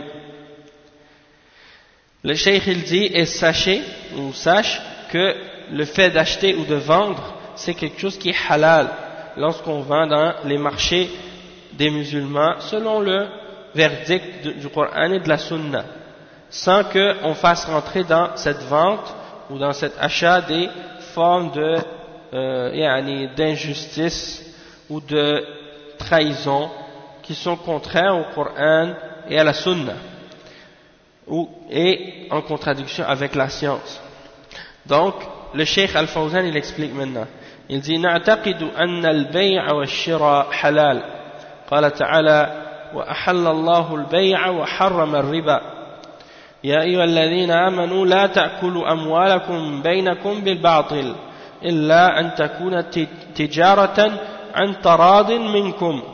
A: Le cheikh il dit, et sache que le fait d'acheter ou de vendre, c'est quelque chose qui est halal lorsqu'on vend dans les marchés des musulmans selon le verdict du Coran et de la Sunna, sans qu'on fasse rentrer dans cette vente ou dans cet achat des formes d'injustice ou de trahison qui sont contraires au Coran et à la Sunna et en contradiction avec la science. Donc le Cheikh Al-Fawzan il explique maintenant, il dit نعتقد أن البيع والشراء حلال قال تعالى وأحل الله البيع وحرم الربا يا أيها الذين آمنوا لا تأكلوا أموالكم بينكم بالباطل إلا أن تكون تجارة عن تراض منكم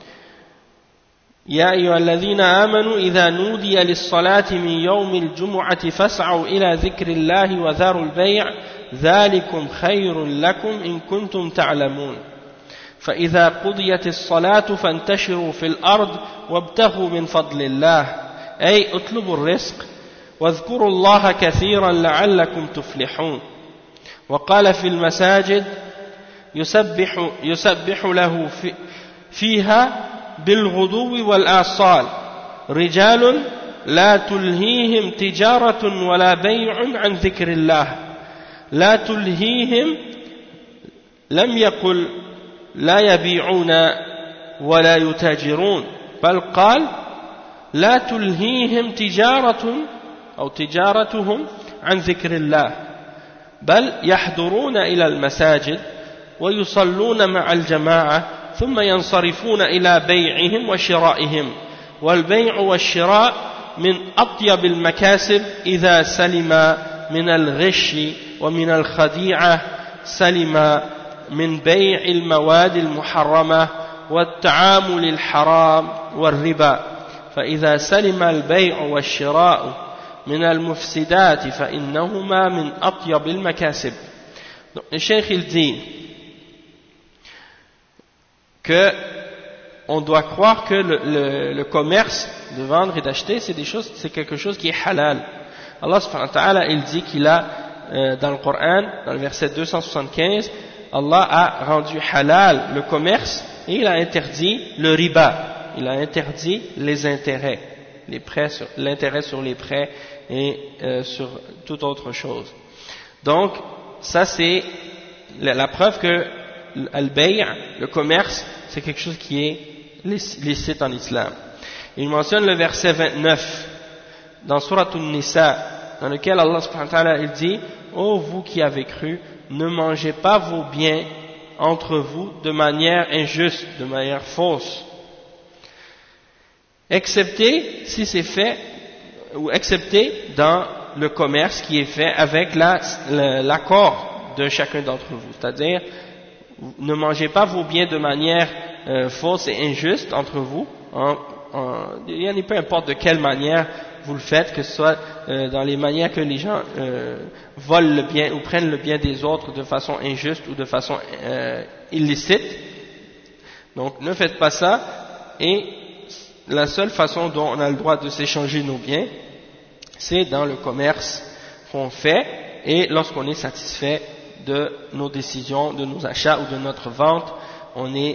A: يا أيها الذين آمنوا إذا نودي للصلاة من يوم الجمعة فاسعوا إلى ذكر الله وذروا البيع ذلكم خير لكم إن كنتم تعلمون فإذا قضيت الصلاة فانتشروا في الأرض وابتغوا من فضل الله أي اطلبوا الرزق واذكروا الله كثيرا لعلكم تفلحون. وقال في المساجد يسبح له فيها بالغدو والآصال رجال لا تلهيهم تجارة ولا بيع عن ذكر الله لا تلهيهم لم يقل لا يبيعون ولا يتاجرون بل قال لا تلهيهم تجارة أو تجارتهم عن ذكر الله بل يحضرون إلى المساجد ويصلون مع الجماعة ثم ينصرفون إلى بيعهم وشرائهم والبيع والشراء من أطيب المكاسب إذا سلم من الغش ومن الخديعة سلم من بيع المواد المحرمة والتعامل الحرام والربا فإذا سلم البيع والشراء من المفسدات فإنهما من أطيب المكاسب. Donc, le cheikh il dit que on doit croire que le commerce de vendre et d'acheter c'est quelque chose qui est halal. Allah subhanahu wa ta'ala il dit qu'il a dans le Coran, dans le verset 275, Allah a rendu halal le commerce et il a interdit le riba, il a interdit les intérêts, l'intérêt sur les prêts et sur toute autre chose. Donc ça c'est la preuve que al-bay', le commerce, c'est quelque chose qui est licite en islam. Il mentionne le verset 29 dans Surat An-Nisa, dans lequel Allah subhanahu wa ta'ala il dit: ô vous qui avez cru, ne mangez pas vos biens entre vous de manière injuste, de manière fausse, excepté si c'est fait, ou excepté dans le commerce qui est fait avec l'accord de chacun d'entre vous, c'est-à-dire ne mangez pas vos biens de manière fausse et injuste entre vous, peu importe de quelle manière vous le faites, que ce soit dans les manières que les gens volent le bien ou prennent le bien des autres de façon injuste ou de façon illicite. Donc ne faites pas ça, et la seule façon dont on a le droit de s'échanger nos biens, c'est dans le commerce qu'on fait et lorsqu'on est satisfait de nos décisions, de nos achats ou de notre vente, on est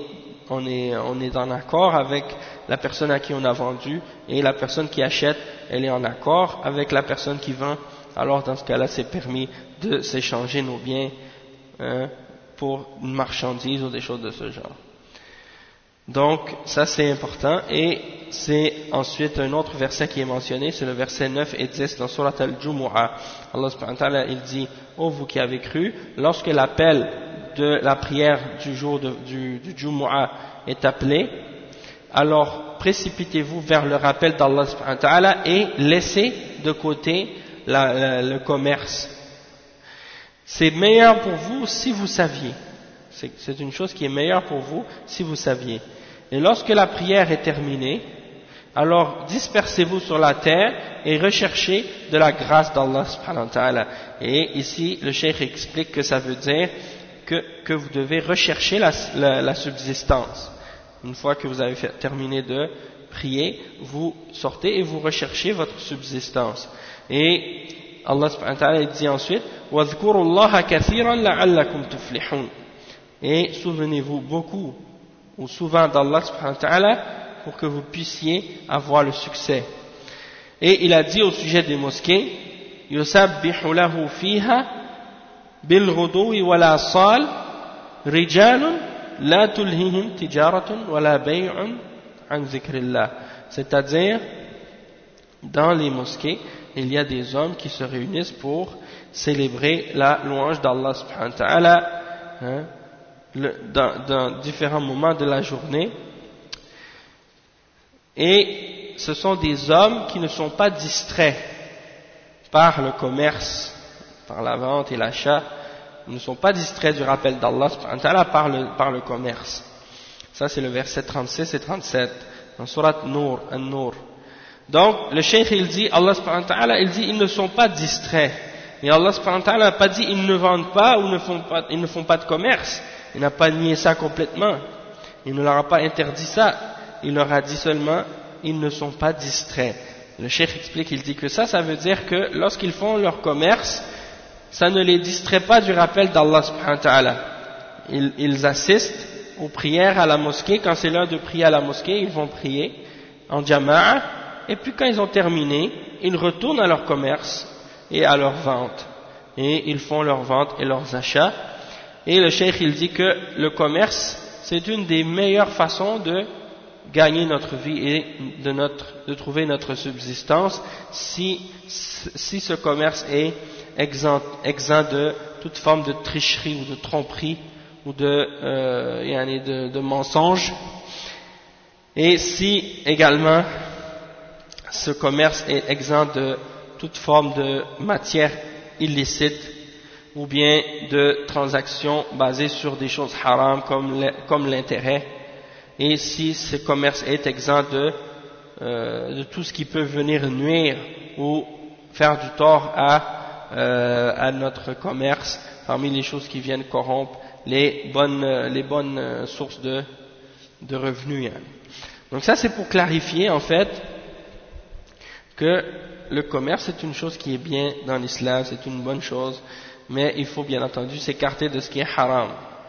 A: en accord avec la personne à qui on a vendu, et la personne qui achète, elle est en accord avec la personne qui vend, alors dans ce cas-là, c'est permis de s'échanger nos biens pour une marchandise ou des choses de ce genre. Donc, ça c'est important, et c'est ensuite un autre verset qui est mentionné, c'est le verset 9 et 10 dans Surat Al-Jumu'ah. Allah subhanahu wa ta'ala, il dit, ô vous qui avez cru, lorsque l'appel de la prière du jour du Jumu'ah est appelé, alors précipitez-vous vers le rappel d'Allah subhanahu wa ta'ala et laissez de côté le commerce. C'est meilleur pour vous si vous saviez. C'est une chose qui est meilleure pour vous si vous saviez. Et lorsque la prière est terminée, alors dispersez-vous sur la terre et recherchez de la grâce d'Allah subhanahu wa ta'ala. Et ici, le cheikh explique que ça veut dire que vous devez rechercher la subsistance. Une fois que vous avez terminé de prier, vous sortez et vous recherchez votre subsistance. Et Allah subhanahu wa ta'ala dit ensuite وَاذْكُرُوا اللَّهَ كَثِيرًا لَعَلَّكُمْ تُفْلِحُونَ. Et souvenez-vous beaucoup ou souvent d'Allah subhanahu wa ta'ala pour que vous puissiez avoir le succès. Et il a dit au sujet des mosquées يُسَبِّحُ لَهُ فِيهَا بِالْغُدُوِّ وَالْآصَالِ رِجَالٌ لَا تُلْهِهِمْ تِجَارَةٌ وَلَا بَيْعٌ عَنْ ذِكْرِ اللَّهِ. C'est-à-dire, dans les mosquées, il y a des hommes qui se réunissent pour célébrer la louange d'Allah subhanahu wa ta'ala dans différents moments de la journée. Et ce sont des hommes qui ne sont pas distraits par le commerce, par la vente et l'achat. Ils ne sont pas distraits du rappel d'Allah subhanahu wa ta'ala par le commerce. Ça c'est le verset 36 et 37 dans Surat An-Nur. Donc le cheikh il dit, Allah subhanahu wa ta'ala, il dit ils ne sont pas distraits. Et Allah subhanahu wa ta'ala n'a pas dit ils ne vendent pas ou ils ne font pas de commerce. Il n'a pas nié ça complètement. Il ne leur a pas interdit ça. Il leur a dit seulement ils ne sont pas distraits. Le cheikh explique, il dit que ça veut dire que lorsqu'ils font leur commerce, ça ne les distrait pas du rappel d'Allah subhanahu wa ta'ala. Ils assistent aux prières à la mosquée. Quand c'est l'heure de prier à la mosquée, ils vont prier en jama'a. Et puis quand ils ont terminé, ils retournent à leur commerce et à leur vente. Et ils font leur vente et leurs achats. Et le cheikh il dit que le commerce, c'est une des meilleures façons de gagner notre vie et de trouver notre subsistance si ce commerce est exempt de toute forme de tricherie ou de tromperie ou de mensonge. Et si également ce commerce est exempt de toute forme de matière illicite ou bien de transactions basées sur des choses haram comme l'intérêt, et si ce commerce est exempt de tout ce qui peut venir nuire ou faire du tort à notre commerce, parmi les choses qui viennent corrompre les bonnes sources de revenus. Donc ça c'est pour clarifier en fait que le commerce est une chose qui est bien dans l'islam, c'est une bonne chose, mais il faut bien entendu s'écarter de ce qui est haram,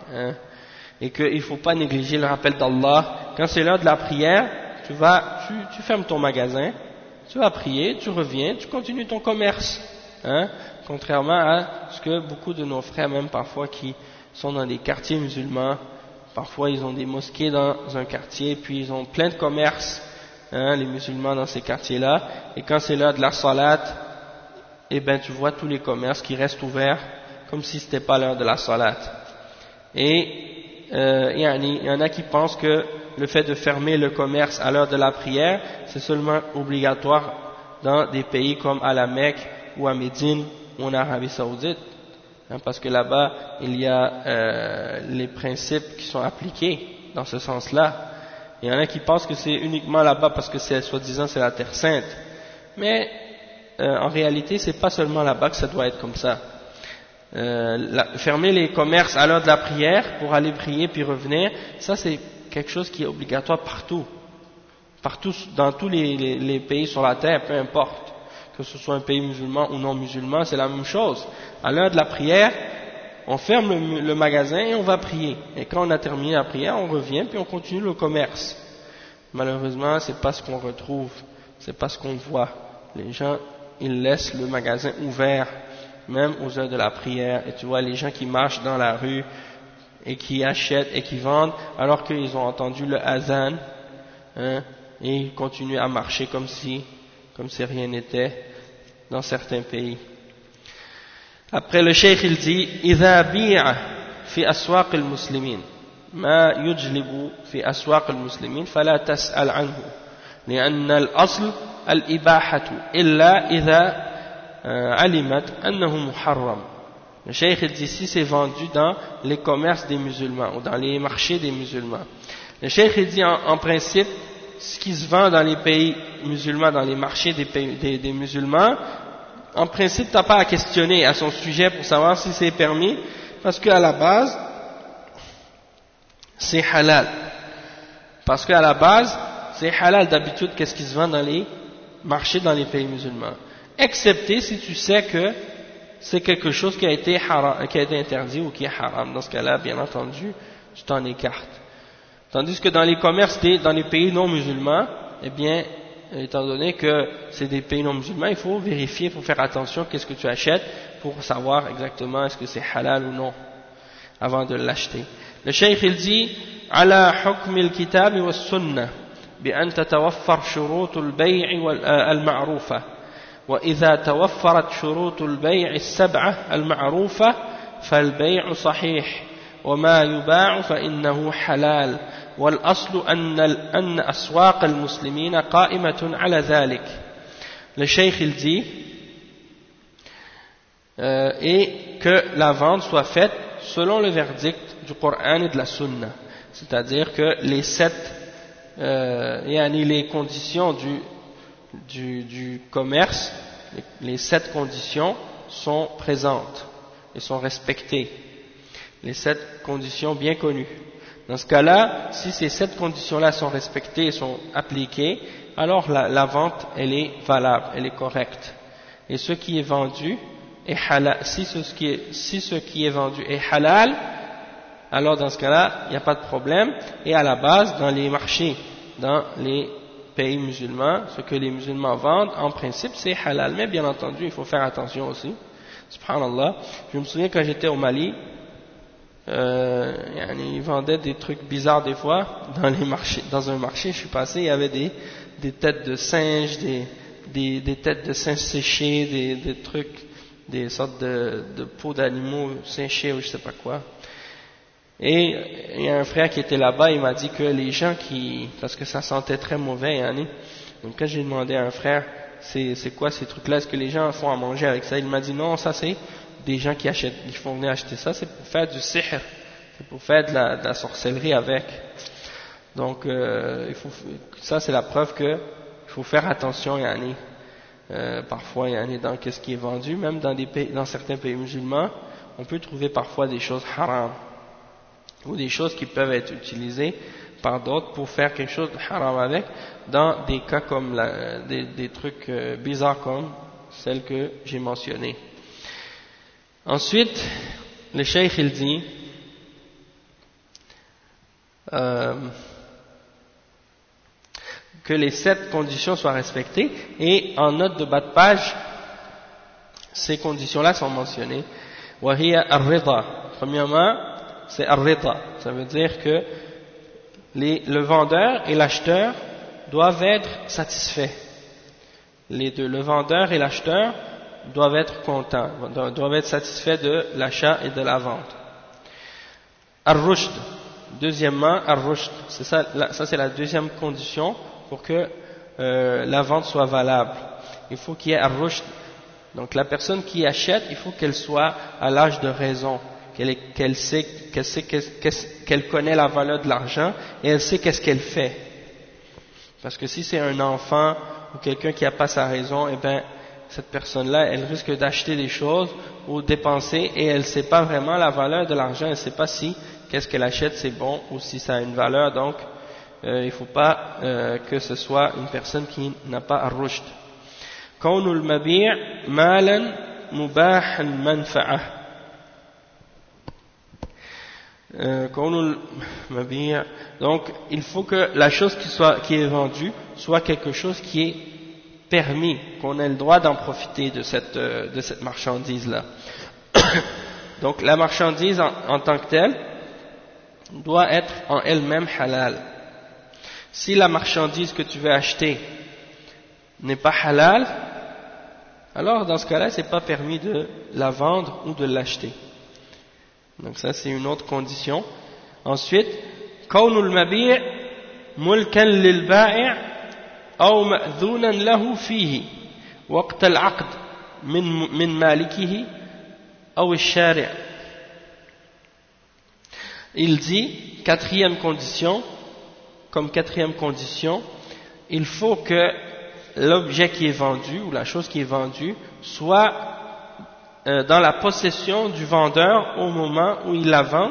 A: et qu'il ne faut pas négliger le rappel d'Allah. Quand c'est l'heure de la prière, tu fermes ton magasin, tu vas prier, tu reviens, tu continues ton commerce, contrairement à ce que beaucoup de nos frères, même parfois qui sont dans des quartiers musulmans, parfois ils ont des mosquées dans un quartier, puis ils ont plein de commerces, les musulmans dans ces quartiers-là, et quand c'est l'heure de la salat, eh ben tu vois tous les commerces qui restent ouverts comme si c'était pas l'heure de la salat. Et il y en a qui pensent que le fait de fermer le commerce à l'heure de la prière, c'est seulement obligatoire dans des pays comme à la Mecque ou à Médine ou en Arabie Saoudite, parce que là-bas il y a les principes qui sont appliqués dans ce sens-là. Il y en a qui pensent que c'est uniquement là-bas parce que soi-disant c'est la terre sainte, mais en réalité c'est pas seulement là-bas que ça doit être comme ça. Fermer les commerces à l'heure de la prière pour aller prier puis revenir, ça c'est quelque chose qui est obligatoire partout dans tous les pays sur la terre, peu importe que ce soit un pays musulman ou non musulman, c'est la même chose. À l'heure de la prière, on ferme le magasin et on va prier. Et quand on a terminé la prière, on revient puis on continue le commerce. Malheureusement, c'est pas ce qu'on retrouve, c'est pas ce qu'on voit. Les gens, ils laissent le magasin ouvert, même aux heures de la prière. Et tu vois les gens qui marchent dans la rue et qui achètent et qui vendent, alors qu'ils ont entendu le azan, hein, et ils continuent à marcher comme si rien n'était dans certains pays. Après le cheikh il dit إذا بيع في أسواق المسلمين ما يجلب في أسواق المسلمين فلا تسأل عنه لأن الأصل الإباحة إلا إذا علمت أنه محرم. Le cheikh il dit si c'est vendu dans les commerces des musulmans ou dans les marchés des musulmans. Le cheikh il dit en principe ce qui se vend dans les pays musulmans, dans les marchés des musulmans, en principe, tu n'as pas à questionner à son sujet pour savoir si c'est permis, parce qu'à la base, c'est halal. Parce qu'à la base, c'est halal d'habitude qu'est-ce qui se vend dans les marchés dans les pays musulmans. Excepté si tu sais que c'est quelque chose qui a été interdit ou qui est haram. Dans ce cas-là, bien entendu, tu t'en écartes. Tandis que dans les commerces dans les pays non musulmans, eh bien, étant donné que c'est des pays non musulmans, il faut vérifier, il faut faire attention qu'est-ce que tu achètes pour savoir exactement est-ce que c'est halal ou non avant de l'acheter. Le cheikh il dit على حكم الكتاب والسنة بأن تتوفر شروط البيع المعروفة وإذا توفرت شروط البيع السبعة المعروفة فالبيع صحيح وما يباع فإنه حلال والأصل أن أسواق المسلمين قائمة على ذلك. Le cheikh il dit et que la vente soit faite selon le verdict du Coran et de la Sunna, c'est-à-dire que les les conditions du commerce, les 7 conditions sont présentes et sont respectées, les 7 conditions bien connues. Dans ce cas-là, si ces 7 conditions-là sont respectées et sont appliquées, alors la vente, elle est valable, elle est correcte. Et ce qui est vendu est halal. Si ce qui est vendu est halal, alors dans ce cas-là, il n'y a pas de problème. Et à la base, dans les marchés, dans les pays musulmans, ce que les musulmans vendent, en principe, c'est halal. Mais bien entendu, il faut faire attention aussi. Subhanallah. Je me souviens quand j'étais au Mali, ils vendaient des trucs bizarres des fois dans les marchés. Dans un marché, je suis passé, il y avait des têtes de singes, des têtes de singes séchées, des trucs, des sortes de peaux d'animaux séchés ou je sais pas quoi. Et il y a un frère qui était là-bas, il m'a dit que les gens parce que ça sentait très mauvais, donc quand j'ai demandé à un frère, c'est quoi ces trucs-là, est-ce que les gens font à manger avec ça, il m'a dit non, ça c'est des gens qui font venir acheter ça, c'est pour faire du sihr, c'est pour faire de la sorcellerie avec. Donc ça c'est la preuve que il faut faire attention, parfois dans qu'est-ce qui est vendu, même dans certains pays musulmans, on peut trouver parfois des choses haram ou des choses qui peuvent être utilisées par d'autres pour faire quelque chose de haram avec, dans des cas comme des trucs bizarres comme celles que j'ai mentionnées. Ensuite, le cheikh il dit que les 7 conditions soient respectées, et en note de bas de page, ces conditions-là sont mentionnées. وهي الرضا. Premièrement, c'est الرضا. Ça veut dire que le vendeur et l'acheteur doivent être satisfaits. Les deux, le vendeur et l'acheteur, doivent être contents, doivent être satisfaits de l'achat et de la vente. Ar-rushd. Deuxièmement, ar-rushd. Ça c'est la deuxième condition pour que la vente soit valable. Il faut qu'il y ait ar-rushd. Donc la personne qui achète, il faut qu'elle soit à l'âge de raison, qu'elle connaît la valeur de l'argent et elle sait qu'est-ce qu'elle fait. Parce que si c'est un enfant ou quelqu'un qui n'a pas sa raison, eh bien cette personne-là, elle risque d'acheter des choses ou dépenser et elle ne sait pas vraiment la valeur de l'argent, elle ne sait pas si qu'est-ce qu'elle achète c'est bon ou si ça a une valeur. Donc il ne faut pas que ce soit une personne qui n'a pas ar-rushd. كون المبيع مالا مباح المنفعة Donc il faut que la chose qui est vendue soit quelque chose qui est permis, qu'on ait le droit d'en profiter de cette marchandise là. Donc la marchandise en tant que telle doit être en elle-même halal. Si la marchandise que tu veux acheter n'est pas halal, alors dans ce cas-là c'est pas permis de la vendre ou de l'acheter. Donc ça c'est une autre condition. Ensuite, كون المبيع ملكا للبائع أو مأذونا له فيه وقت العقد من مالكه أو الشارع. Il dit, comme quatrième condition, il faut que l'objet qui est vendu ou la chose qui est vendue soit dans la possession du vendeur au moment où il la vend,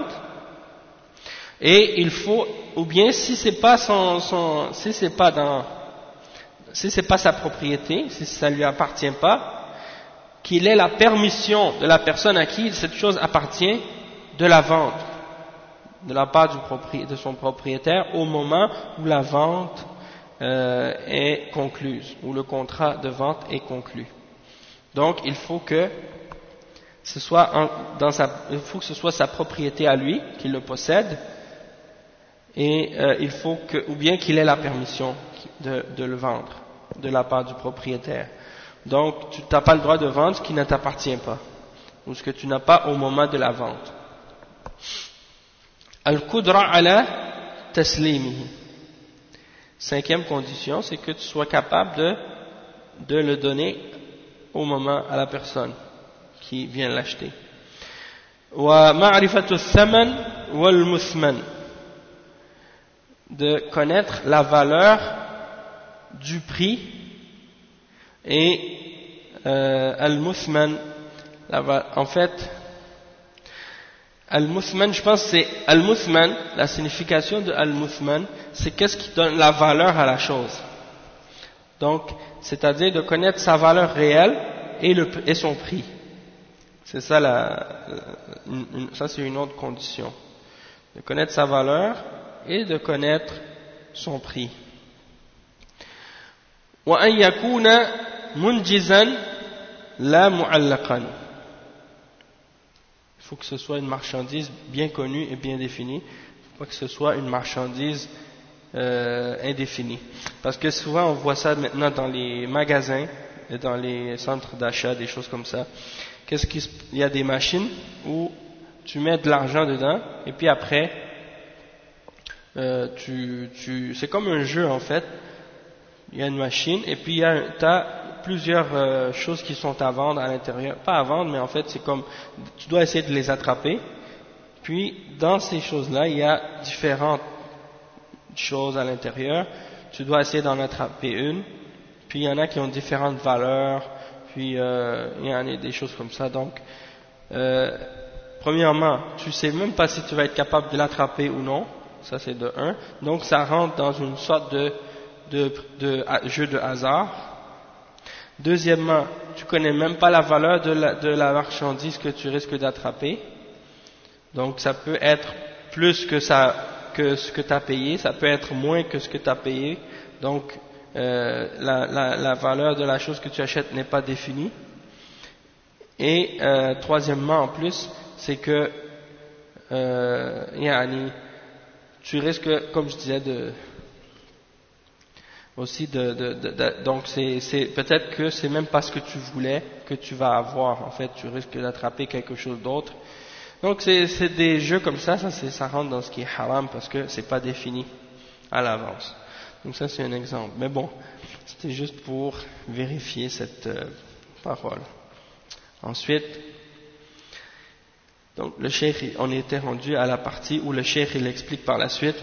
A: et il faut, ou bien si c'est pas si c'est pas sa propriété, si ça lui appartient pas, qu'il ait la permission de la personne à qui cette chose appartient de la vendre, de la part de son propriétaire au moment où la vente est concluse, où le contrat de vente est conclu. Donc il faut que ce soit sa propriété à lui, qu'il le possède, et il faut ou bien qu'il ait la permission de le vendre de la part du propriétaire. Donc tu n'as pas le droit de vendre ce qui ne t'appartient pas, ou ce que tu n'as pas au moment de la vente. Al-Qudra ala taslimihi. Cinquième condition, c'est que tu sois capable de le donner au moment à la personne qui vient l'acheter. Wa ma'rifatu thaman wal muthman, de connaître la valeur du prix, et al-muthman, en fait al-muthman, je pense que c'est al-muthman, la signification de al-muthman, c'est qu'est-ce qui donne la valeur à la chose. Donc c'est-à-dire de connaître sa valeur réelle et son prix. C'est ça ça c'est une autre condition, de connaître sa valeur et de connaître son prix. Wa an yakuna munjizan la mu'allaqan. Il faut que ce soit une marchandise bien connue et bien définie. Il ne faut pas que ce soit une marchandise indéfinie. Parce que souvent on voit ça maintenant dans les magasins et dans les centres d'achat, des choses comme ça. Il y a des machines où tu mets de l'argent dedans et puis après c'est comme un jeu en fait. Il y a une machine et puis tu as plusieurs choses qui sont à vendre à l'intérieur. Pas à vendre, mais en fait c'est comme tu dois essayer de les attraper. Puis dans ces choses-là, il y a différentes choses à l'intérieur. Tu dois essayer d'en attraper une. Puis il y en a qui ont différentes valeurs. Puis il y en a des choses comme ça. Donc premièrement, tu sais même pas si tu vas être capable de l'attraper ou non. Ça c'est de 1. Donc ça rentre dans une sorte de jeu de hasard. Deuxièmement, tu connais même pas la valeur de la marchandise que tu risques d'attraper. Donc ça peut être plus que ce que tu as payé, ça peut être moins que ce que tu as payé. Donc la valeur de la chose que tu achètes n'est pas définie. Et troisièmement en plus, c'est que tu risques, comme je disais, donc c'est peut-être que c'est même pas ce que tu voulais que tu vas avoir. En fait, tu risques d'attraper quelque chose d'autre. Donc c'est des jeux comme ça rentre dans ce qui est haram parce que c'est pas défini à l'avance. Donc ça c'est un exemple. Mais bon, c'était juste pour vérifier cette parole. Ensuite, donc le cheikh, on était rendu à la partie où le cheikh il explique par la suite.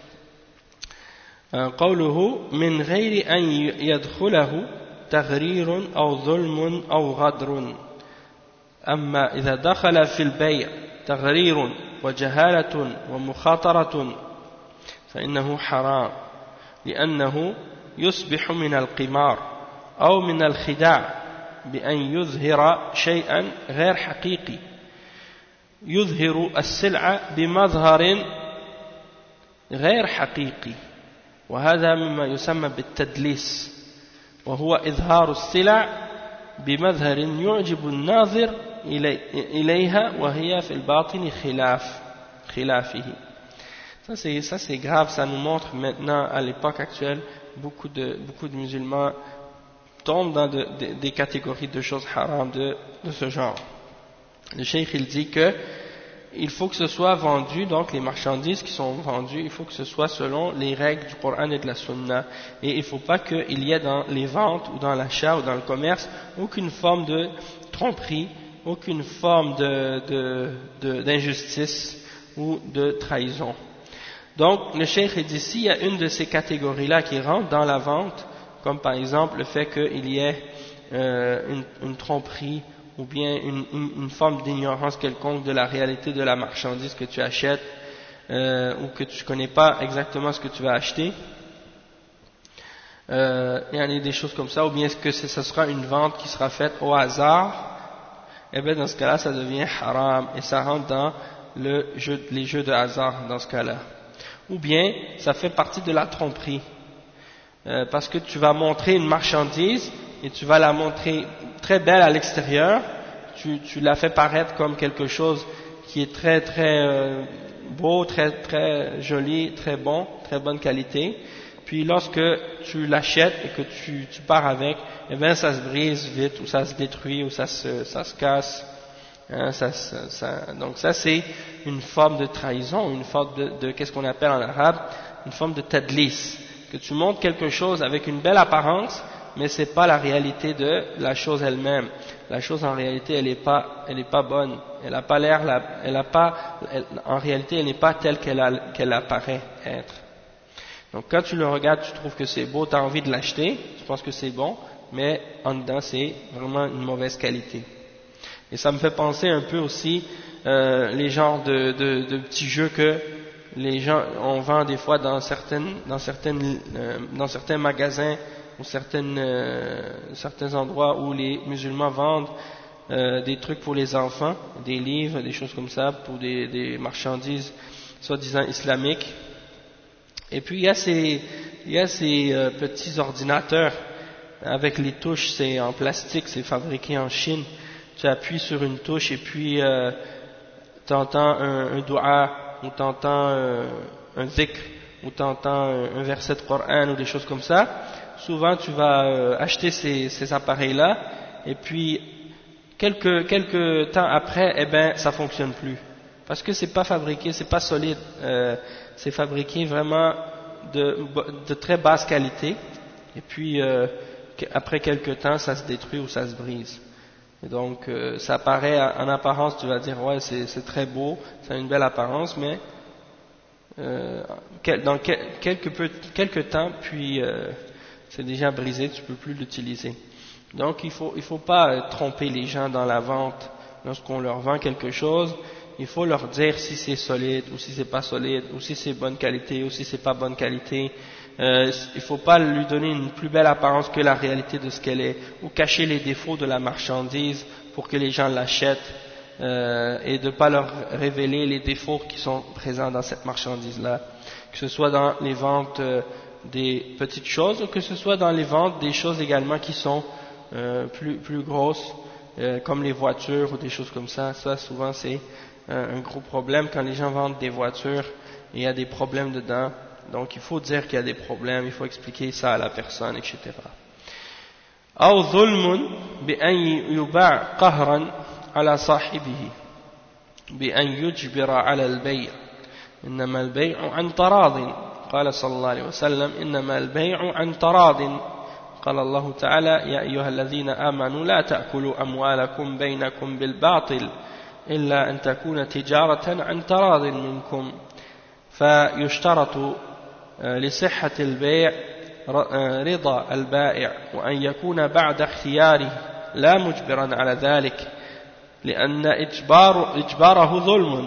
A: قوله من غير أن يدخله تغرير أو ظلم أو غدر. أما إذا دخل في البيع تغرير وجهالة ومخاطرة فإنه حرام لأنه يصبح من القمار أو من الخداع بأن يظهر شيئا غير حقيقي يظهر السلعة بمظهر غير حقيقي وهذا مما يسمى بالتدليس وهو إظهار السلع بمظهر يعجب الناظر إليها وهي في الباطن خلافه. Ça c'est grave, ça nous montre maintenant à l'époque actuelle beaucoup de musulmans tombent dans des catégories de choses haram de ce genre. Le cheikh il dit que il faut que ce soit vendu, donc les marchandises qui sont vendues, il faut que ce soit selon les règles du Coran et de la Sunna. Et il ne faut pas qu'il y ait dans les ventes ou dans l'achat ou dans le commerce aucune forme de tromperie, aucune forme d'injustice ou de trahison. Donc le cheikh dit s'il y a une de ces catégories-là qui rentre dans la vente, comme par exemple le fait qu'il y ait une tromperie, ou bien une forme d'ignorance quelconque de la réalité de la marchandise que tu achètes, ou que tu ne connais pas exactement ce que tu vas acheter, il y a des choses comme ça, ou bien est-ce que ce sera une vente qui sera faite au hasard, et bien dans ce cas-là ça devient haram, et ça rentre dans les jeux de hasard dans ce cas-là. Ou bien ça fait partie de la tromperie, parce que tu vas montrer une marchandise, et tu vas la montrer très belle à l'extérieur, tu la fais paraître comme quelque chose qui est très très beau, très très joli, très bon, très bonne qualité. Puis lorsque tu l'achètes et que tu pars avec, eh bien ça se brise vite, ou ça se détruit, ou ça se casse. Hein, donc ça c'est une forme de trahison, une forme de qu'est-ce qu'on appelle en arabe, une forme de tadlis, que tu montres quelque chose avec une belle apparence, mais ce n'est pas la réalité de la chose elle-même. La chose en réalité elle n'est pas bonne, elle n'a pas l'air, en réalité elle n'est pas telle qu'elle apparaît être. Donc quand tu le regardes, tu trouves que c'est beau, tu as envie de l'acheter, tu penses que c'est bon, mais en dedans c'est vraiment une mauvaise qualité. Et ça me fait penser un peu aussi les genres de petits jeux que les gens on vend des fois dans certains magasins ou certains endroits où les musulmans vendent des trucs pour les enfants, des livres, des choses comme ça, pour des marchandises soi-disant islamiques. Et puis il y a ces petits ordinateurs avec les touches, c'est en plastique, c'est fabriqué en Chine. Tu appuies sur une touche et puis tu entends un dua, ou tu entends un zikr, ou tu entends un verset de Coran ou des choses comme ça. Souvent tu vas acheter ces appareils-là et puis quelques temps après, eh ben ça fonctionne plus parce que c'est pas fabriqué, c'est pas solide, c'est fabriqué vraiment de très basse qualité et puis après quelques temps ça se détruit ou ça se brise. Et donc ça paraît en apparence, tu vas dire ouais c'est très beau, ça a une belle apparence, mais dans quelques temps puis c'est déjà brisé, tu ne peux plus l'utiliser. Donc il faut pas tromper les gens dans la vente. Lorsqu'on leur vend quelque chose, il faut leur dire si c'est solide ou si c'est pas solide, ou si c'est bonne qualité ou si c'est pas bonne qualité. Il faut pas lui donner une plus belle apparence que la réalité de ce qu'elle est, ou cacher les défauts de la marchandise pour que les gens l'achètent, et de pas leur révéler les défauts qui sont présents dans cette marchandise-là, que ce soit dans les ventes des petites choses, ou que ce soit dans les ventes des choses également qui sont plus grosses, comme les voitures ou des choses comme ça. Ça souvent c'est un gros problème quand les gens vendent des voitures et il y a des problèmes dedans. Donc il faut dire qu'il y a des problèmes, il faut expliquer ça à la personne, etc. أو ظلم بأن يباع قهرا على صاحبه بأن يجبر على البيع إنما البيع عن تراض قال صلى الله عليه وسلم إنما البيع عن تراض قال الله تعالى يا أيها الذين آمنوا لا تأكلوا أموالكم بينكم بالباطل إلا أن تكون تجارة عن تراض منكم فيشترط لصحة البيع رضا البائع وأن يكون بعد اختياره لا مجبرا على ذلك لأن إجباره ظلم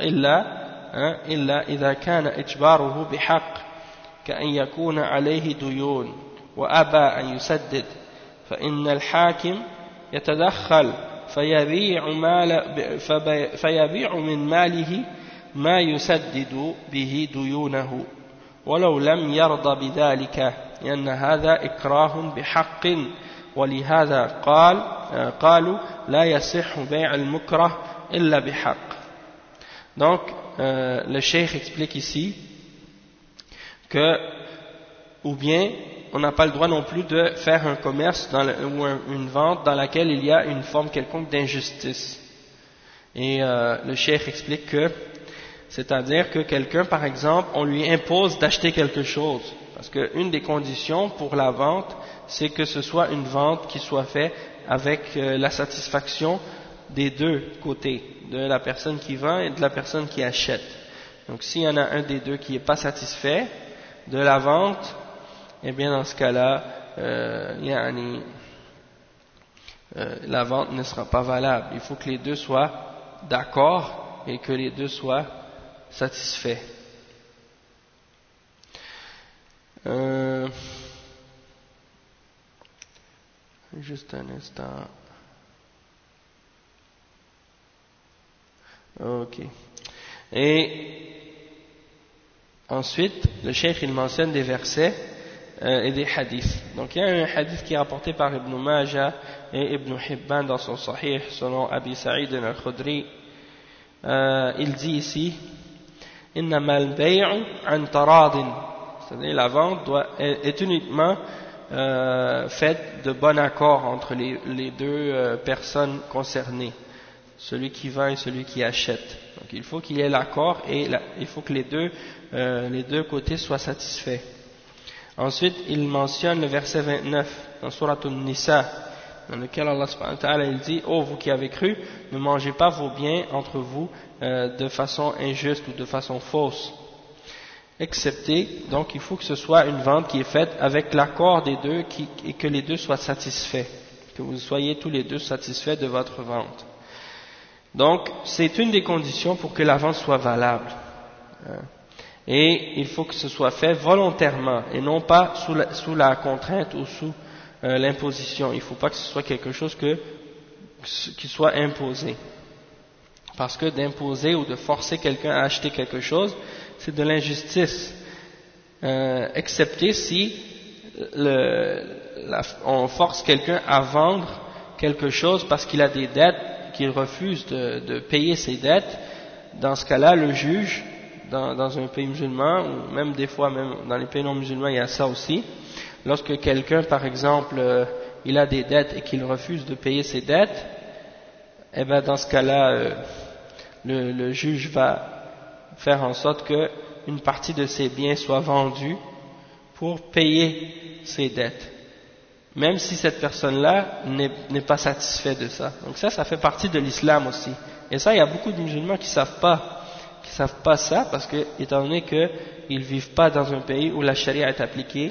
A: إلا إذا كان إجباره بحق كأن يكون عليه ديون وأبى أن يسدد فإن الحاكم يتدخل فيبيع من ماله ما يسدد به ديونه ولو لم يرضى بذلك لأن هذا إكراه بحق ولهذا قالوا لا يصح بيع المكره إلا بحق. Donc le cheikh explique ici que ou bien on n'a pas le droit non plus de faire un commerce ou une vente dans laquelle il y a une forme quelconque d'injustice. Et le cheikh explique que c'est-à-dire que quelqu'un, par exemple, on lui impose d'acheter quelque chose. Parce qu'une des conditions pour la vente, c'est que ce soit une vente qui soit faite avec la satisfaction des deux côtés, de la personne qui vend et de la personne qui achète. Donc s'il y en a un des deux qui n'est pas satisfait de la vente, eh bien dans ce cas-là, la vente ne sera pas valable. Il faut que les deux soient d'accord et que les deux soient satisfaits. Juste un instant. Ok. Et ensuite, le cheikh il mentionne des versets et des hadiths. Donc il y a un hadith qui est rapporté par Ibn Majah et Ibn Hibban dans son Sahih selon Abi Sa'id al-Khudri. Il dit ici Innama al-bay'u an taradin, c'est-à-dire la vente est uniquement faite de bon accord entre les deux personnes concernées, celui qui vend et celui qui achète. Donc il faut qu'il y ait l'accord et il faut que les deux côtés soient satisfaits. Ensuite il mentionne le verset 29 dans Surat An-Nisa, dans lequel Allah subhanahu wa ta'ala il dit oh vous qui avez cru, ne mangez pas vos biens entre vous de façon injuste ou de façon fausse, excepté, donc il faut que ce soit une vente qui est faite avec l'accord des deux et que les deux soient satisfaits, que vous soyez tous les deux satisfaits de votre vente. Donc c'est une des conditions pour que la vente soit valable, et il faut que ce soit fait volontairement et non pas sous la contrainte ou sous l'imposition. Il ne faut pas que ce soit quelque chose qui soit imposé, parce que d'imposer ou de forcer quelqu'un à acheter quelque chose, c'est de l'injustice, excepté si on force quelqu'un à vendre quelque chose parce qu'il a des dettes, qu'il refuse de payer ses dettes. Dans ce cas-là, le juge, dans un pays musulman, ou même des fois même dans les pays non musulmans, il y a ça aussi. Lorsque quelqu'un, par exemple, il a des dettes et qu'il refuse de payer ses dettes, eh bien dans ce cas-là, le juge va faire en sorte qu'une partie de ses biens soit vendue pour payer ses dettes, même si cette personne-là n'est pas satisfaite de ça. Donc ça fait partie de l'islam aussi. Et ça, il y a beaucoup de musulmans qui savent pas ça, parce que, étant donné qu'ils vivent pas dans un pays où la charia est appliquée,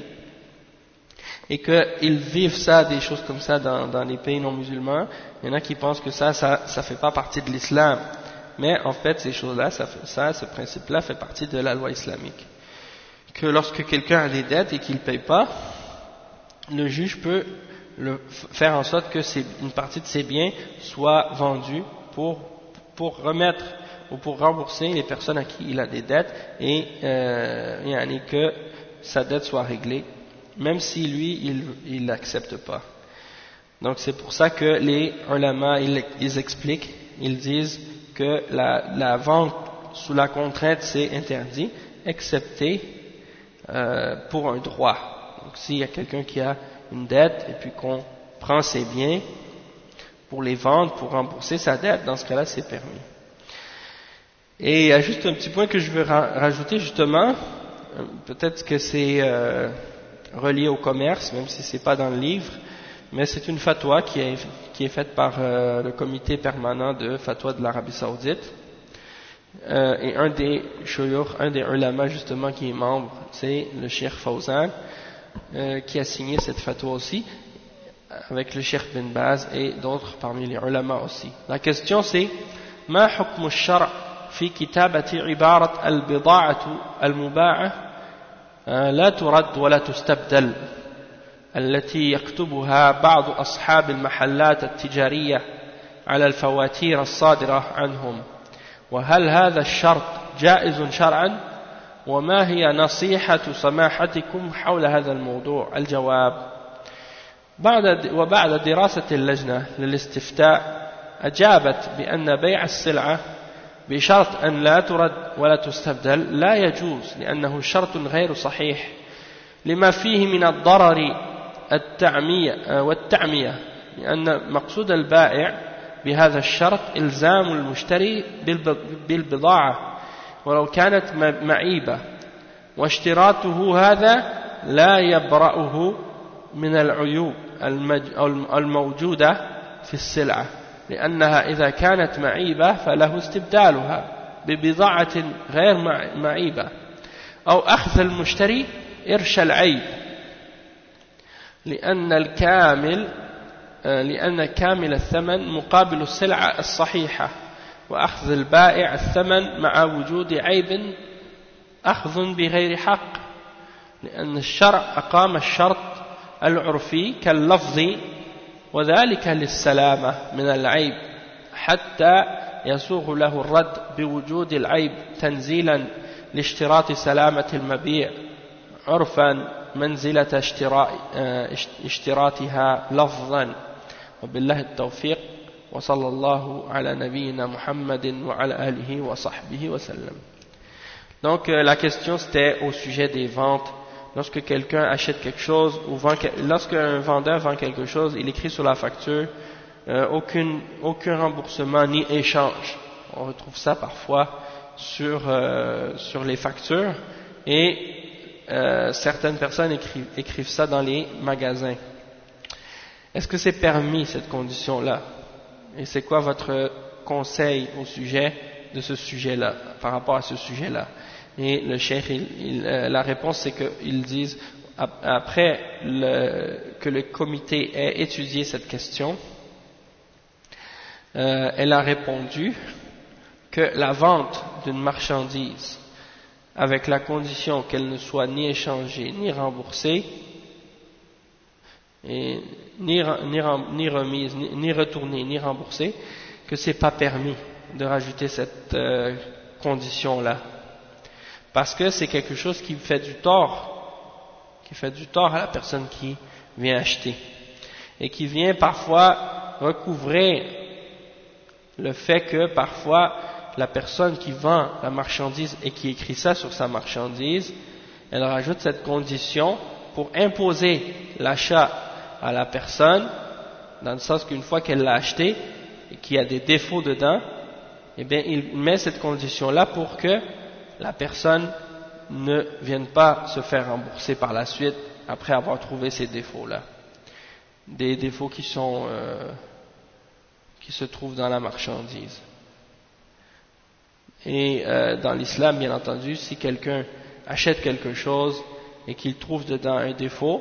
A: et qu'ils vivent ça, des choses comme ça dans les pays non musulmans, il y en a qui pensent que ça fait pas partie de l'islam. Mais en fait, ces choses-là, ce principe-là fait partie de la loi islamique. Que lorsque quelqu'un a des dettes et qu'il ne paye pas, le juge peut faire en sorte que une partie de ses biens soit vendue pour remettre ou pour rembourser les personnes à qui il a des dettes et que sa dette soit réglée, même si lui, il l'accepte pas. Donc c'est pour ça que les ulama, ils expliquent, ils disent que la vente sous la contrainte c'est interdit, excepté pour un droit. Donc s'il y a quelqu'un qui a une dette et puis qu'on prend ses biens pour les vendre, pour rembourser sa dette, dans ce cas-là c'est permis. Et il y a juste un petit point que je veux rajouter justement, peut-être que c'est relié au commerce, même si c'est pas dans le livre, mais c'est une fatwa qui est faite par le comité permanent de fatwa de l'Arabie Saoudite, et un des ulama justement qui est membre, c'est le Cheikh Fawzan, qui a signé cette fatwa aussi, avec le Cheikh Bin Baz et d'autres parmi les ulama aussi. La question c'est ما حكم الشرع في كتابة عبارة البضاعة المباعة لا ترد ولا تستبدل التي يكتبها بعض أصحاب المحلات التجارية على الفواتير الصادرة عنهم وهل هذا الشرط جائز شرعا وما هي نصيحة سماحتكم حول هذا الموضوع؟ الجواب: وبعد دراسة اللجنة للاستفتاء أجابت بأن بيع السلعة بشرط أن لا ترد ولا تستبدل لا يجوز لأنه شرط غير صحيح لما فيه من الضرر والتعمية لأن مقصود البائع بهذا الشرط إلزام المشتري بالبضاعة ولو كانت معيبة واشتراطه هذا لا يبرأه من العيوب الموجودة في السلعة لأنها إذا كانت معيبة فله استبدالها ببضاعة غير معيبة أو أخذ المشتري إرش العيب لأن كامل الثمن مقابل السلعة الصحيحة وأخذ البائع الثمن مع وجود عيب أخذ بغير حق لأن الشرع أقام الشرط العرفي كاللفظ وذلك للسلامة من العيب حتى يسوغ له الرد بوجود العيب تنزيلا لاشتراط سلامة المبيع عرفا منزلة اشتراطها لفظا وبالله التوفيق وصلى الله على نبينا Muhammad وعلى آله وصحبه وسلم. Donc la question c'était au sujet des ventes. Lorsque quelqu'un achète quelque chose ou lorsque un vendeur vend quelque chose, il écrit sur la facture aucun remboursement ni échange. On retrouve ça parfois sur les factures et certaines personnes écrivent ça dans les magasins. Est-ce que c'est permis cette condition-là? Et c'est quoi votre conseil au sujet de ce sujet-là, par rapport à ce sujet-là? Et le cheikh, la réponse c'est qu'ils disent, après que le comité ait étudié cette question, elle a répondu que la vente d'une marchandise avec la condition qu'elle ne soit ni échangée, ni remboursée, et ni remise, ni retournée, ni remboursée, que c'est pas permis de rajouter cette condition-là. Parce que c'est quelque chose qui fait du tort à la personne qui vient acheter. Et qui vient parfois recouvrer le fait que parfois la personne qui vend la marchandise et qui écrit ça sur sa marchandise, elle rajoute cette condition pour imposer l'achat à la personne, dans le sens qu'une fois qu'elle l'a acheté et qu'il y a des défauts dedans, eh bien il met cette condition-là pour que la personne ne vienne pas se faire rembourser par la suite après avoir trouvé ces défauts-là. Des défauts qui se trouvent dans la marchandise. Et dans l'islam, bien entendu, si quelqu'un achète quelque chose et qu'il trouve dedans un défaut,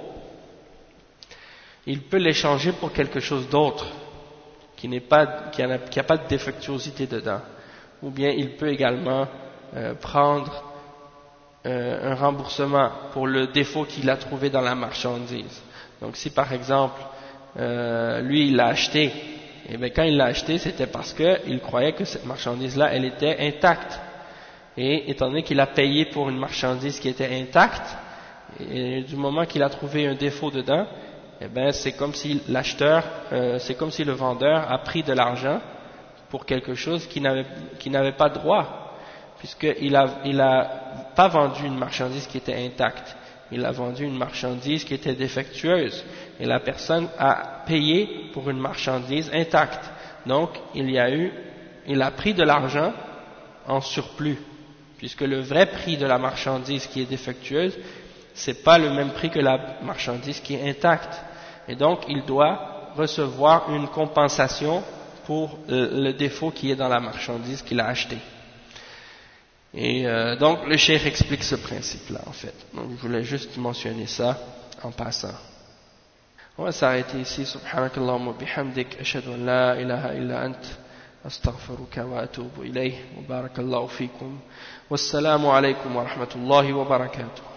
A: il peut l'échanger pour quelque chose d'autre qui n'a pas de défectuosité dedans. Ou bien il peut également prendre un remboursement pour le défaut qu'il a trouvé dans la marchandise. Donc si par exemple lui il l'a acheté, et bien quand il l'a acheté c'était parce qu'il croyait que cette marchandise-là elle était intacte, et étant donné qu'il a payé pour une marchandise qui était intacte, et du moment qu'il a trouvé un défaut dedans, eh ben c'est comme si l'acheteur, c'est comme si le vendeur a pris de l'argent pour quelque chose qui n'avait pas droit, puisqu'il a pas vendu une marchandise qui était intacte, il a vendu une marchandise qui était défectueuse, et la personne a payé pour une marchandise intacte. Donc il a pris de l'argent en surplus, puisque le vrai prix de la marchandise qui est défectueuse, c'est pas le même prix que la marchandise qui est intacte, et donc il doit recevoir une compensation pour le défaut qui est dans la marchandise qu'il a achetée. Et donc le cheikh explique ce principe-là en fait. Donc je voulais juste mentionner ça en passant. On va s'arrêter ici. Subhanakallahumma bihamdik, ashhadu an la ilaha illa ant, astaghfiruka wa atubu ilayh, wa barakallahu fikum, wassalamu alaykum wa rahmatullahi wa barakatuh.